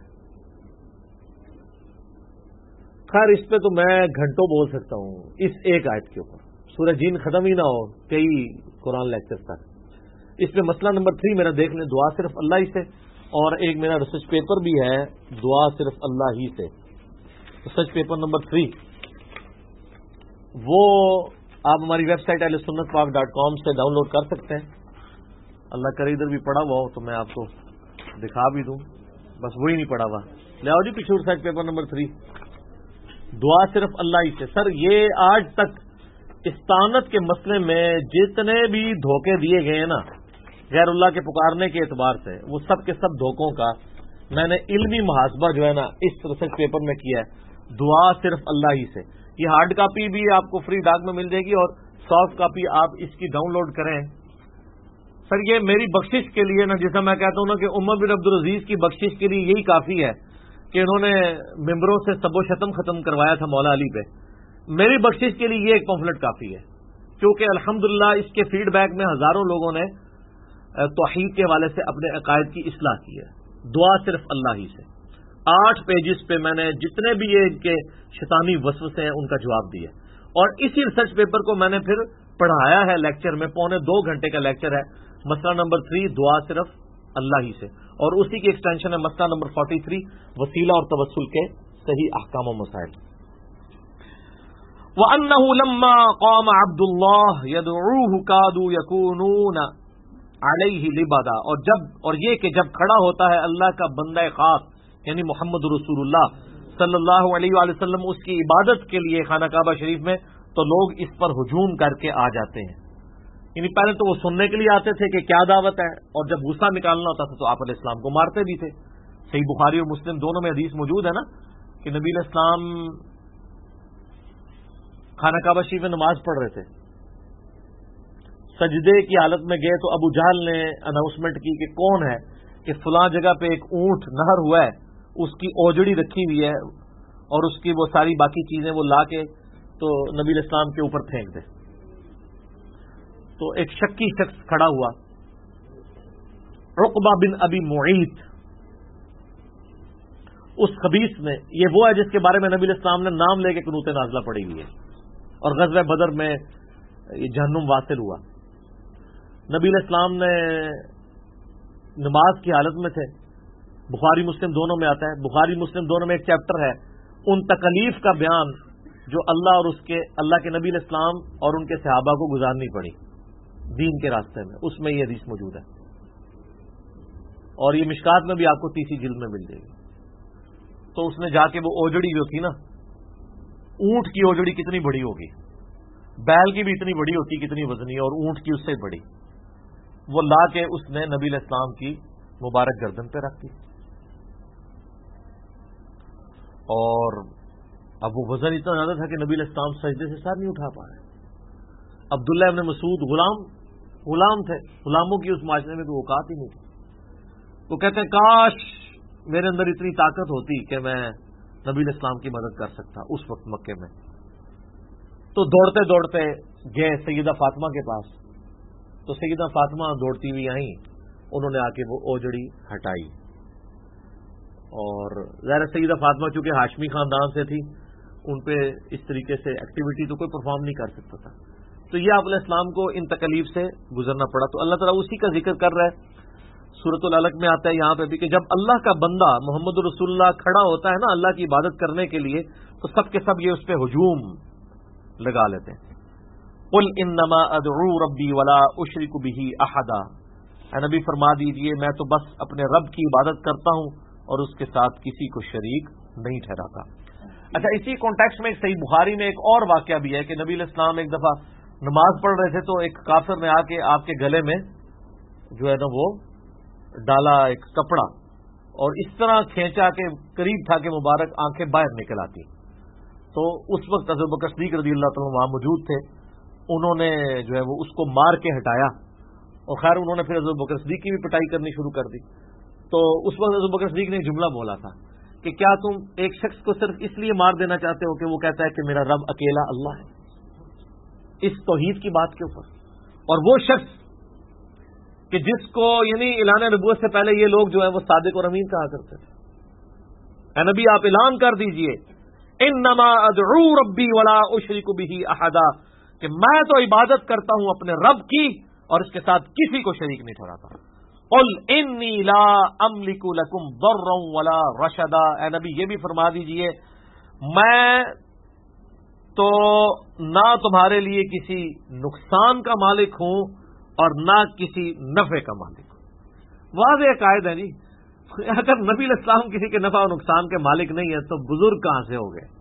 خیر اس پہ تو میں گھنٹوں بول سکتا ہوں، اس ایک آیت کے اوپر سورہ جن ختم ہی نہ ہو کئی قرآن لیکچر تک۔ اس پہ مسئلہ نمبر 3 میرا دیکھ لیں، دعا صرف اللہ ہی سے، اور ایک میرا ریسرچ پیپر بھی ہے دعا صرف اللہ ہی سے، ریسرچ پیپر نمبر 3، وہ آپ ہماری ویب سائٹ ahlsunnatpak.com سے ڈاؤن لوڈ کر سکتے ہیں۔ اللہ کرے ادھر بھی پڑھا ہوا ہو تو میں آپ کو دکھا بھی دوں، بس وہی نہیں پڑھا ہوا، لے آؤ جی پیچھے ریسرچ پیپر نمبر 3، دعا صرف اللہ ہی سے۔ سر یہ آج تک استعانت کے مسئلے میں جتنے بھی دھوکے دیے گئے ہیں نا غیر اللہ کے پکارنے کے اعتبار سے، وہ سب کے سب دھوکوں کا میں نے علمی محاسبہ جو ہے نا اس ریسرچ پیپر میں کیا ہے، دعا صرف اللہ ہی سے۔ یہ ہارڈ کاپی بھی آپ کو فری ڈاک میں مل جائے گی اور سافٹ کاپی آپ اس کی ڈاؤن لوڈ کریں۔ سر یہ میری بخشش کے لیے نا، جیسا میں کہتا ہوں نا کہ عمر بن عبدالعزیز کی بخشش کے لیے یہی کافی ہے کہ انہوں نے ممبروں سے سب و شتم ختم کروایا تھا مولا علی پہ، میری بخشش کے لیے یہ ایک پمفلٹ کافی ہے، کیونکہ الحمدللہ اس کے فیڈ بیک میں ہزاروں لوگوں نے توحید کے حوالے سے اپنے عقائد کی اصلاح کی ہے۔ دعا صرف اللہ ہی سے، 8 پیجز پہ میں نے جتنے بھی یہ ان کے شیطانی وسوسے ہیں ان کا جواب دیا، اور اسی ریسرچ پیپر کو میں نے پھر پڑھایا ہے لیکچر میں، 2.25 گھنٹے کا لیکچر ہے، مسئلہ نمبر 3 دعا صرف اللہ ہی سے، اور اسی کی ایکسٹینشن ہے مسئلہ نمبر 43 وسیلہ اور توسل کے صحیح احکام و مسائل۔ وَأَنَّهُ لَمَّا قَامَ عَبْدُ اللَّهِ يَدْعُوهُ كَادُوا يَكُونُونَ عَلَيْهِ لِبَدًا، اور یہ کہ جب کھڑا ہوتا ہے اللہ کا بندہ خاص یعنی محمد رسول اللہ صلی اللہ علیہ وآلہ وسلم اس کی عبادت کے لیے خانہ کعبہ شریف میں، تو لوگ اس پر ہجوم کر کے آ جاتے ہیں. یعنی پہلے تو وہ سننے کے لیے آتے تھے کہ کیا دعوت ہے، اور جب غصہ نکالنا ہوتا تھا تو آپ علیہ السلام کو مارتے بھی تھے. صحیح بخاری اور مسلم دونوں میں حدیث موجود ہے نا کہ نبی علیہ السلام خانہ کعبہ شریف میں نماز پڑھ رہے تھے، سجدے کی حالت میں گئے تو ابو جہل نے اناؤنسمنٹ کی کہ کون ہے کہ فلاں جگہ پہ ایک اونٹ نہر ہوا ہے، اس کی اوجڑی رکھی ہوئی ہے اور اس کی وہ ساری باقی چیزیں وہ لا کے تو نبی علیہ السلام کے اوپر پھینک دے. تو ایک شکی شخص کھڑا ہوا، عقبہ بن ابی معیط، اس خبیث نے، یہ وہ ہے جس کے بارے میں نبی علیہ السلام نے نام لے کے قنوت نازلہ پڑھی ہوئی ہے، اور غزوہ بدر میں یہ جہنم واصل ہوا. نبی علیہ السلام نے نماز کی حالت میں تھے، بخاری مسلم دونوں میں آتا ہے، بخاری مسلم دونوں میں ایک چیپٹر ہے ان تکلیف کا بیان جو اللہ اور اللہ کے نبی علیہ السلام اور ان کے صحابہ کو گزارنی پڑی دین کے راستے میں، اس میں یہ حدیث موجود ہے، اور یہ مشکات میں بھی آپ کو تیسری جلد میں مل جائے گی. تو اس نے جا کے وہ اوجڑی جو تھی نا، اونٹ کی اوجڑی کتنی بڑی ہوگی، بیل کی بھی اتنی بڑی ہوتی کتنی وزنی، اور اونٹ کی اس سے بڑی، وہ لا کے اس نے نبی علیہ السلام کی مبارک گردن پہ رکھ دی. اور اب وہ وزن اتنا زیادہ تھا کہ نبی علیہ السلام سجدے سے سر نہیں اٹھا پا رہے. عبداللہ ابن مسعود غلام تھے، غلاموں کی اس معاشرے میں کوئی اوقات ہی نہیں تھی. وہ کہتے ہیں کاش میرے اندر اتنی طاقت ہوتی کہ میں نبی علیہ السلام کی مدد کر سکتا اس وقت مکے میں. تو دوڑتے دوڑتے گئے سیدہ فاطمہ کے پاس، تو سیدہ فاطمہ دوڑتی ہوئی آئیں، انہوں نے آ کے وہ اوجڑی ہٹائی. اور ظاہر سیدہ فاطمہ چونکہ ہاشمی خاندان سے تھی، ان پہ اس طریقے سے ایکٹیویٹی تو کوئی پرفارم نہیں کر سکتا تھا. تو یہ آپ علیہ السلام کو ان تکلیف سے گزرنا پڑا. تو اللہ تعالیٰ اسی کا ذکر کر رہا ہے، سورۃ العلق میں آتا ہے یہاں پہ بھی کہ جب اللہ کا بندہ محمد رسول اللہ کھڑا ہوتا ہے نا اللہ کی عبادت کرنے کے لیے، تو سب کے سب یہ اس پہ ہجوم لگا لیتے ہیں. قل انما ادعو ربی ولا اشرک بہ احدا، اے نبی فرما دیجئے میں تو بس اپنے رب کی عبادت کرتا ہوں اور اس کے ساتھ کسی کو شریک نہیں ٹھہراتا. اچھا، اسی کانٹیکسٹ میں ایک صحیح بخاری میں ایک اور واقعہ بھی ہے کہ نبی علیہ السلام ایک دفعہ نماز پڑھ رہے تھے تو ایک کافر نے آ کے آپ کے گلے میں جو ہے نا وہ ڈالا ایک کپڑا، اور اس طرح کھینچا کہ قریب تھا کہ مبارک آنکھیں باہر نکل آتی. تو اس وقت حضرت ابوبکر صدیق رضی اللہ تعالیٰ وہاں موجود تھے، انہوں نے جو ہے وہ اس کو مار کے ہٹایا، اور خیر انہوں نے پھر حضرت ابوبکر صدیق کی بھی پٹائی کرنی شروع کر دی. تو اس وقت حضرت ابوبکر صدیق نے ایک جملہ بولا تھا کہ کیا تم ایک شخص کو صرف اس لیے مار دینا چاہتے ہو کہ وہ کہتا ہے کہ میرا رب اکیلا اللہ ہے، اس توحید کی بات کے اوپر. اور وہ شخص کہ جس کو یعنی اعلان نبوت سے پہلے یہ لوگ جو ہے وہ صادق اور امین کہا کرتے تھے، اے نبی آپ اعلان کر دیجئے انما ادعو ربی ولا اشرک بہ احدا، کہ میں تو عبادت کرتا ہوں اپنے رب کی اور اس کے ساتھ کسی کو شریک نہیں ٹھہراتا. قل انی لا املک لکم ضرا ولا رشدا، اے نبی یہ بھی فرما دیجئے میں تو نہ تمہارے لیے کسی نقصان کا مالک ہوں اور نہ کسی نفع کا مالک ہوں. واضح عقائد ہے جی. اگر نبی علیہ السلام کسی کے نفع و نقصان کے مالک نہیں ہے تو بزرگ کہاں سے ہو گئے؟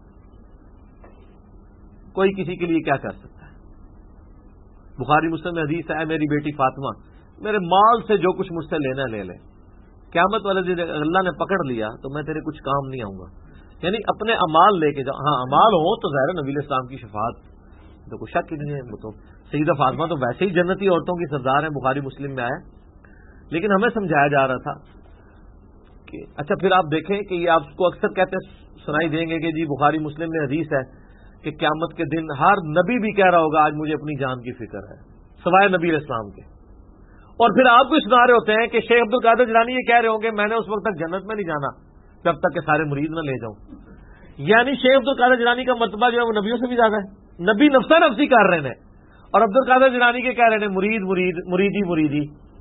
کوئی کسی کے لیے کیا کر سکتا ہے؟ بخاری مسلم میں حدیث ہے، میری بیٹی فاطمہ میرے مال سے جو کچھ مجھ سے لینا لے لے، قیامت والے دن اللہ نے پکڑ لیا تو میں تیرے کچھ کام نہیں آؤں گا. یعنی اپنے امال لے کے جاؤ. ہاں امال ہو تو ظاہر نبی علیہ السلام کی شفاعت تو کوئی شک ہی نہیں ہے. وہ تو سیدہ فاطمہ تو ویسے ہی جنتی عورتوں کی سردار ہیں، بخاری مسلم میں آیا. لیکن ہمیں سمجھایا جا رہا تھا کہ اچھا پھر آپ دیکھیں کہ یہ آپ کو اکثر کہتے سنائی دیں گے کہ جی بخاری مسلم میں حدیث ہے کہ قیامت کے دن ہر نبی بھی کہہ رہا ہوگا آج مجھے اپنی جان کی فکر ہے سوائے نبی علیہ السلام کے. اور پھر آپ کو سنا رہے ہوتے ہیں کہ شیخ عبد القادر جیلانی یہ کہہ رہے ہوں گے میں نے اس وقت تک جنت میں نہیں جانا جب تک کہ سارے مرید نہ لے جاؤں. یعنی شیخ عبد القادر جیلانی کا مرتبہ جو ہے وہ نبیوں سے بھی زیادہ ہے. نبی نفسا نفسی کر رہے ہیں اور عبد القادر جیلانی کے کہہ رہے ہیں مرید مرید مریدی مریدی.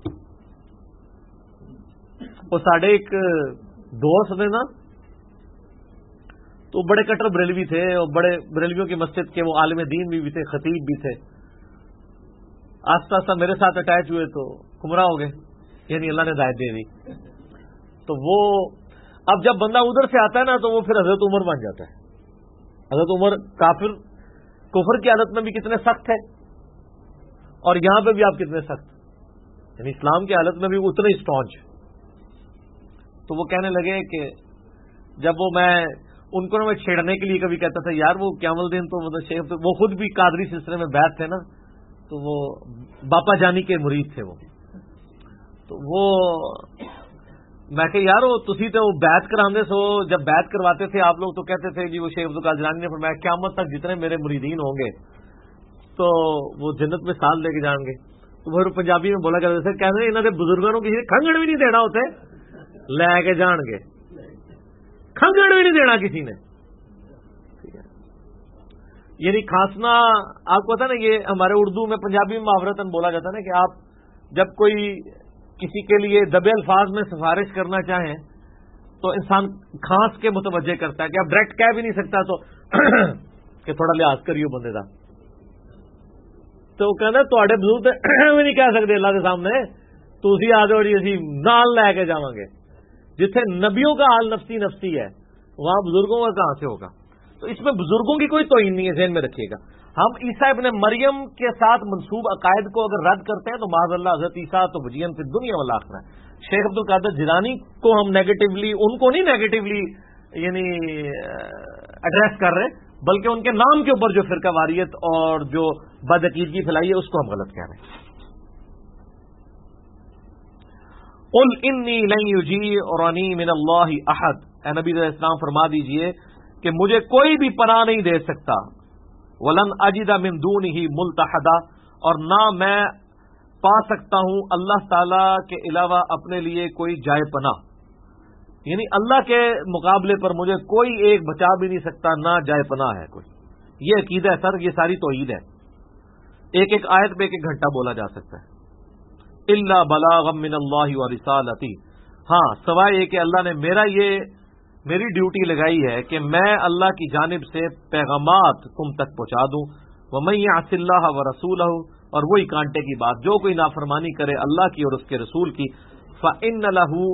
وہ ساڑھے ایک دوست تھے نا تو بڑے کٹر بریلوی تھے اور بڑے بریلویوں کی مسجد کے وہ عالم دین بھی تھے، خطیب بھی تھے. آہستہ آہستہ میرے ساتھ اٹیچ ہوئے تو گمراہ ہو گئے، یعنی اللہ نے ہدایت دے دی. تو وہ اب جب بندہ ادھر سے آتا ہے نا تو وہ پھر حضرت عمر بن جاتا ہے. حضرت عمر کفر کی حالت میں بھی کتنے سخت ہے اور یہاں پہ بھی آپ کتنے سخت, یعنی اسلام کی حالت میں بھی اتنے اسٹانچ. تو وہ کہنے لگے کہ جب میں ان کو میں چھیڑنے کے لیے کبھی کہتا تھا یار وہ قیام الدین تو مطلب شیخ, وہ خود بھی قادری سلسلے میں بیعت تھے نا, تو وہ باپا جانی کے مرید تھے وہ. تو وہ میں کہ یار وہ تسی تو بیعت کراندے سو, جب بیعت کرواتے تھے آپ لوگ تو کہتے تھے جی وہ شیخ عبد القادر جیلانی نے فرمایا قیامت تک جتنے میرے مریدین ہوں گے تو وہ جنت میں ساتھ لے کے جائیں گے. تو وہ پنجابی میں بولا کرتے تھے, کہتے ہیں انہوں نے بزرگوں کو کسی نے کھنگڑ بھی نہیں دینا ہوتے, لے کے جان گے, کھنگڑ بھی نہیں دینا کسی نے. یعنی کھانسنا آپ کو پتا نا, یہ ہمارے اردو میں پنجابی میں محاورتاً بولا جاتا ہے نا کہ آپ جب کوئی کسی کے لیے دبے الفاظ میں سفارش کرنا چاہیں تو انسان کھانس کے متوجہ کرتا ہے کہ اب ڈائریکٹ کہہ بھی نہیں سکتا تو کہ تھوڑا لحاظ کریو بندے دا. تو وہ کہنا تھوڑے بزرگ بھی نہیں کہہ سکتے اللہ کے سامنے, تو اسی آ جاؤ جی اسی نال لے کے جاؤں گے. جتنے نبیوں کا حال نفسی نفسی ہے وہاں بزرگوں کا کہاں سے ہوگا؟ تو اس میں بزرگوں کی کوئی توہین نہیں ہے, ذہن میں رکھیے گا. ہم عیسیٰ ابن مریم کے ساتھ منسوب عقائد کو اگر رد کرتے ہیں تو معاذ اللہ حضرت عیسیٰ تو بجین فی الدنیا والآخرہ. شیخ عبد القادر جیلانی کو ہم نیگیٹولی, ان کو نہیں نیگیٹولی یعنی ایڈریس کر رہے, بلکہ ان کے نام کے اوپر جو فرقہ واریت اور جو بدعقیدگی پھیلائی ہے اس کو ہم غلط کہہ رہے ہیں. قل انی لن یجیرنی من اللہ احد, اے نبی علیہ السلام فرما دیجئے کہ مجھے کوئی بھی پناہ نہیں دے سکتا. ولن اجد من دونہ ملتحدا, اور نہ میں پا سکتا ہوں اللہ تعالی کے علاوہ اپنے لیے کوئی جائے پناہ. یعنی اللہ کے مقابلے پر مجھے کوئی ایک بچا بھی نہیں سکتا, نہ جائے پناہ ہے کوئی. یہ عقیدہ ہے سر, یہ ساری توحید ہے. ایک ایک آیت میں ایک ایک گھنٹہ بولا جا سکتا ہے. الا بلاغا من اللہ ورسالتی, ہاں سوائے یہ کہ اللہ نے میری ڈیوٹی لگائی ہے کہ میں اللہ کی جانب سے پیغامات تم تک پہنچا دوں. ومن یعص اللہ ورسولہ, اور وہی کانٹے کی بات, جو کوئی نافرمانی کرے اللہ کی اور اس کے رسول کی, فإن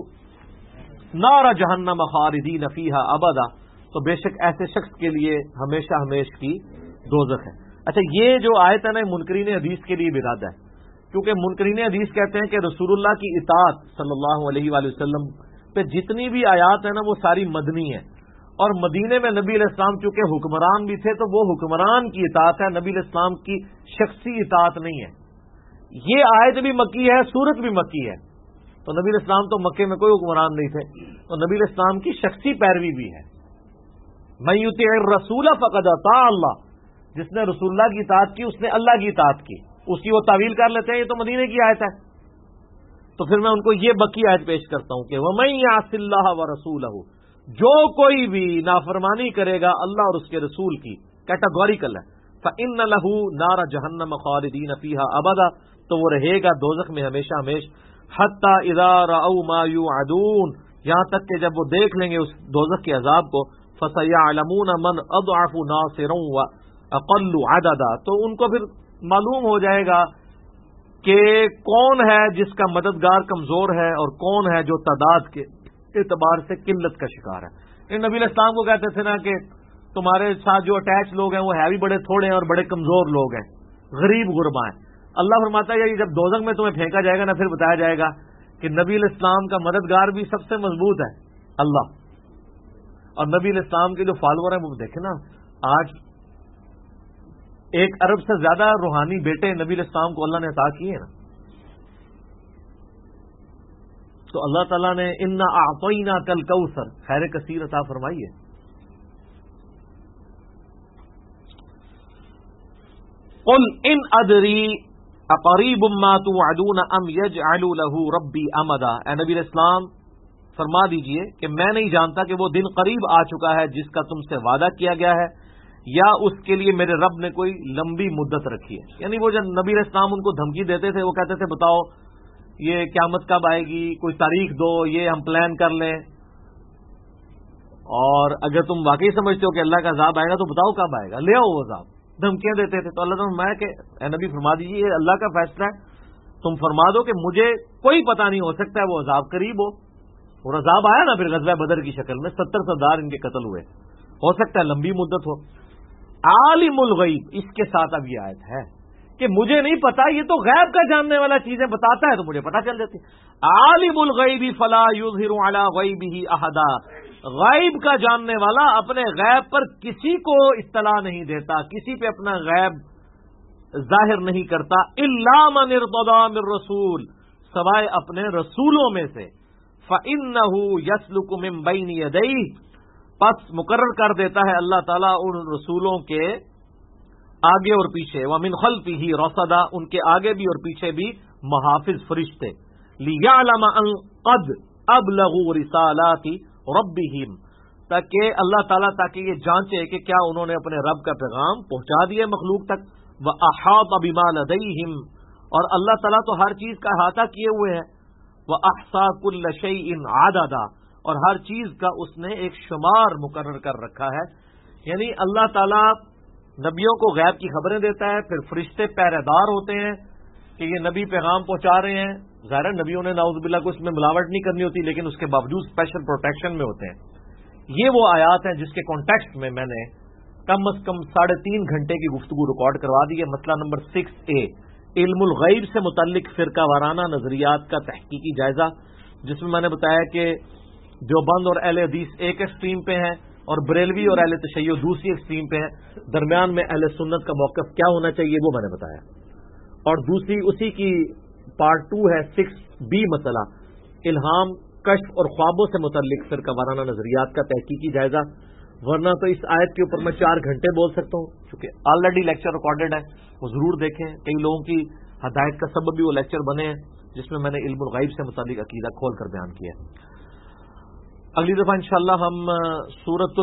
لہ نار جہنم خالدین فیہا ابدا, تو بے شک ایسے شخص کے لیے ہمیشہ ہمیش کی دوزخ ہے. اچھا یہ جو آیت ہے نا منکرین حدیث کے لیے بھی رد ہے, کیونکہ منکرین حدیث کہتے ہیں کہ رسول اللہ کی اطاعت صلی اللہ علیہ وآلہ وسلم پہ جتنی بھی آیات ہیں نا وہ ساری مدنی ہیں, اور مدینے میں نبی علیہ السلام چونکہ حکمران بھی تھے تو وہ حکمران کی اطاعت ہے, نبی علیہ السلام کی شخصی اطاعت نہیں ہے. یہ آیت بھی مکی ہے, سورت بھی مکی ہے, تو نبی علیہ السلام تو مکے میں کوئی حکمران نہیں تھے, تو نبی علیہ السلام کی شخصی پیروی بھی ہے. من یطیع الرسول فقد اطاع اللہ, جس نے رسول اللہ کی اطاعت کی اس نے اللہ کی اطاعت کی. اس کی وہ تعویل کر لیتے ہیں یہ تو مدینے کی آیت ہے, تو پھر میں ان کو یہ بکی آیت پیش کرتا ہوں کہ وَمَن يَعْصِ اللَّهَ وَرَسُولَهُ, جو کوئی بھی نافرمانی کرے گا اللہ اور اس کے رسول کی, کیٹاگوریکل ہے, فَإِنَّ لَهُ نَارَ جَهَنَّمَ خَالِدِينَ فِيهَا أَبَدًا, تو وہ رہے گا دوزخ میں ہمیشہ ہمیش. حَتَّى إِذَا رَأَوْا مَا يُوعَدُونَ, یہاں تک کہ جب وہ دیکھ لیں گے اس دوزخ کے عذاب کو, فَسَيَعْلَمُونَ مَنْ أَضْعَفُ نَاصِرًا وَأَقَلُّ عَدَدًا, تو ان کو پھر معلوم ہو جائے گا کہ کون ہے جس کا مددگار کمزور ہے اور کون ہے جو تعداد کے اعتبار سے قلت کا شکار ہے. ان نبی علیہ السلام کو کہتے تھے نا کہ تمہارے ساتھ جو اٹیچ لوگ ہیں وہ ہے بھی بڑے تھوڑے ہیں اور بڑے کمزور لوگ ہیں, غریب غربا ہیں. اللہ فرماتا ہے جب دوزخ میں تمہیں پھینکا جائے گا نا, پھر بتایا جائے گا کہ نبی علیہ السلام کا مددگار بھی سب سے مضبوط ہے اللہ, اور نبی علیہ السلام کے جو فالوور ہیں وہ دیکھیں نا, آج 1 ارب سے زیادہ روحانی بیٹے نبی علیہ السلام کو اللہ نے عطا کیے نا. تو اللہ تعالیٰ نے انا اعطیناک الکوثر خیر کثیر عطا فرمائی ہے. قل ان ادری اقریب ما توعدون ام یجعل له ربی امدا, اے نبی علیہ السلام فرما دیجئے کہ میں نہیں جانتا کہ وہ دن قریب آ چکا ہے جس کا تم سے وعدہ کیا گیا ہے, یا اس کے لیے میرے رب نے کوئی لمبی مدت رکھی ہے. یعنی وہ جب نبی علیہ السلام ان کو دھمکی دیتے تھے وہ کہتے تھے بتاؤ یہ قیامت کب آئے گی, کوئی تاریخ دو, یہ ہم پلان کر لیں, اور اگر تم واقعی سمجھتے ہو کہ اللہ کا عذاب آئے گا تو بتاؤ کب آئے گا, لے آؤ وہ عذاب. دھمکیاں دیتے تھے. تو اللہ تعالیٰ میں کہ اے نبی فرما دیجیے یہ اللہ کا فیصلہ ہے, تم فرما دو کہ مجھے کوئی پتہ نہیں ہو سکتا ہے وہ عذاب قریب ہو اور عذاب آیا نا پھر غزوہ بدر کی شکل میں، 70 سردار ان کے قتل ہوئے، ہو سکتا ہے لمبی مدت ہو۔ عالم الغیب، اس کے ساتھ اب یہ آیت ہے کہ مجھے نہیں پتا، یہ تو غیب کا جاننے والا چیزیں بتاتا ہے تو مجھے پتا چل جاتی۔ عالم الغیب فلا یظہر علی غیبہ احدا، غیب کا جاننے والا اپنے غیب پر کسی کو اطلاع نہیں دیتا، کسی پہ اپنا غیب ظاہر نہیں کرتا، الا من ارتضی من رسول، سوائے اپنے رسولوں میں سے، فإنہ یسلک من بین یدیہ، پس مقرر کر دیتا ہے اللہ تعالیٰ ان رسولوں کے آگے اور پیچھے، ومن خلفہ رصدا، ان کے آگے بھی اور پیچھے بھی محافظ فرشتے، لیعلم ان قد ابلغوا رسالات ربہم، تاکہ اللہ تعالیٰ یہ جانچے کہ کیا انہوں نے اپنے رب کا پیغام پہنچا دیا مخلوق تک، وأحاط بما لدیہم، اور اللہ تعالیٰ تو ہر چیز کا احاطہ کیے ہوئے ہیں، وأحصى كل شیء عددا، اور ہر چیز کا اس نے ایک شمار مقرر کر رکھا ہے۔ یعنی اللہ تعالیٰ نبیوں کو غیب کی خبریں دیتا ہے، پھر فرشتے پہرے دار ہوتے ہیں کہ یہ نبی پیغام پہنچا رہے ہیں، ظاہر ہے نبیوں نے نعوذ باللہ کو اس میں ملاوٹ نہیں کرنی ہوتی، لیکن اس کے باوجود اسپیشل پروٹیکشن میں ہوتے ہیں۔ یہ وہ آیات ہیں جس کے کانٹیکسٹ میں میں نے کم از کم 3.5 گھنٹے کی گفتگو ریکارڈ کروا دی ہے۔ مسئلہ نمبر 6A، علم الغیب سے متعلق فرقہ وارانہ نظریات کا تحقیقی جائزہ، جس میں میں نے بتایا کہ دیوبند اور اہل حدیث ایک ایکسٹریم پہ ہیں اور بریلوی اور اہل تشیع دوسری ایکسٹریم پہ ہیں، درمیان میں اہل سنت کا موقف کیا ہونا چاہیے وہ میں نے بتایا، اور دوسری اسی کی پارٹ 2 ہے 6B مسئلہ، الہام، کشف اور خوابوں سے متعلق فرقہ وارانہ نظریات کا تحقیقی جائزہ۔ ورنہ تو اس آیت کے اوپر میں 4 گھنٹے بول سکتا ہوں، چونکہ آلریڈی لیکچر ریکارڈڈ ہے، وہ ضرور دیکھیں، کئی لوگوں کی ہدایت کا سبب بھی وہ لیکچر بنے ہیں جس میں میں نے علم الغیب سے متعلق عقیدہ کھول کر بیان کیا ہے۔ اگلی دفعہ انشاءاللہ ہم سورۃ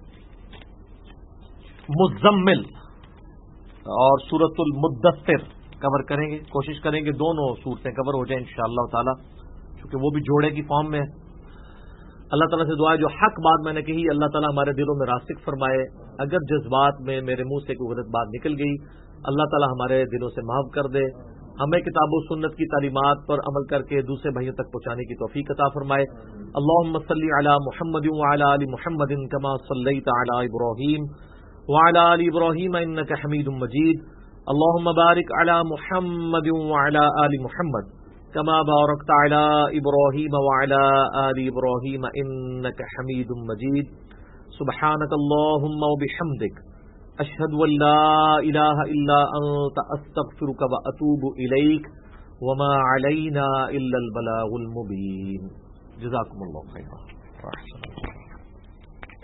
المزمل اور سورۃ المدثر کور کریں گے، کوشش کریں گے دونوں صورتیں کور ہو جائیں انشاءاللہ تعالی، کیونکہ وہ بھی جوڑے کی فارم میں ہے۔ اللہ تعالیٰ سے دعا ہے جو حق بات میں نے کہی اللہ تعالیٰ ہمارے دلوں میں راسخ فرمائے، اگر جذبات میں میرے منہ سے کوئی غلط بات نکل گئی اللہ تعالیٰ ہمارے دلوں سے معاف کر دے، ہمیں کتاب و سنت کی تعلیمات پر عمل کر کے دوسرے بھائیوں تک پہنچانے کی توفیق عطا فرمائے۔ اللہم صلی علی محمد وعلی آل محمد کما صلیت علی ابراہیم وعلی آل ابراہیم انک حمید مجید، اللہم بارک علی محمد وعلی آل محمد کما بارکت علی ابراہیم وعلی آل ابراہیم انک حمید مجید۔ سبحانک اللہم وبحمدک، اشہد ان لا الہ الا انت، استغفرک واتوب الیک، وما علینا الا البلاغ المبین۔ جزاکم اللہ خیرا۔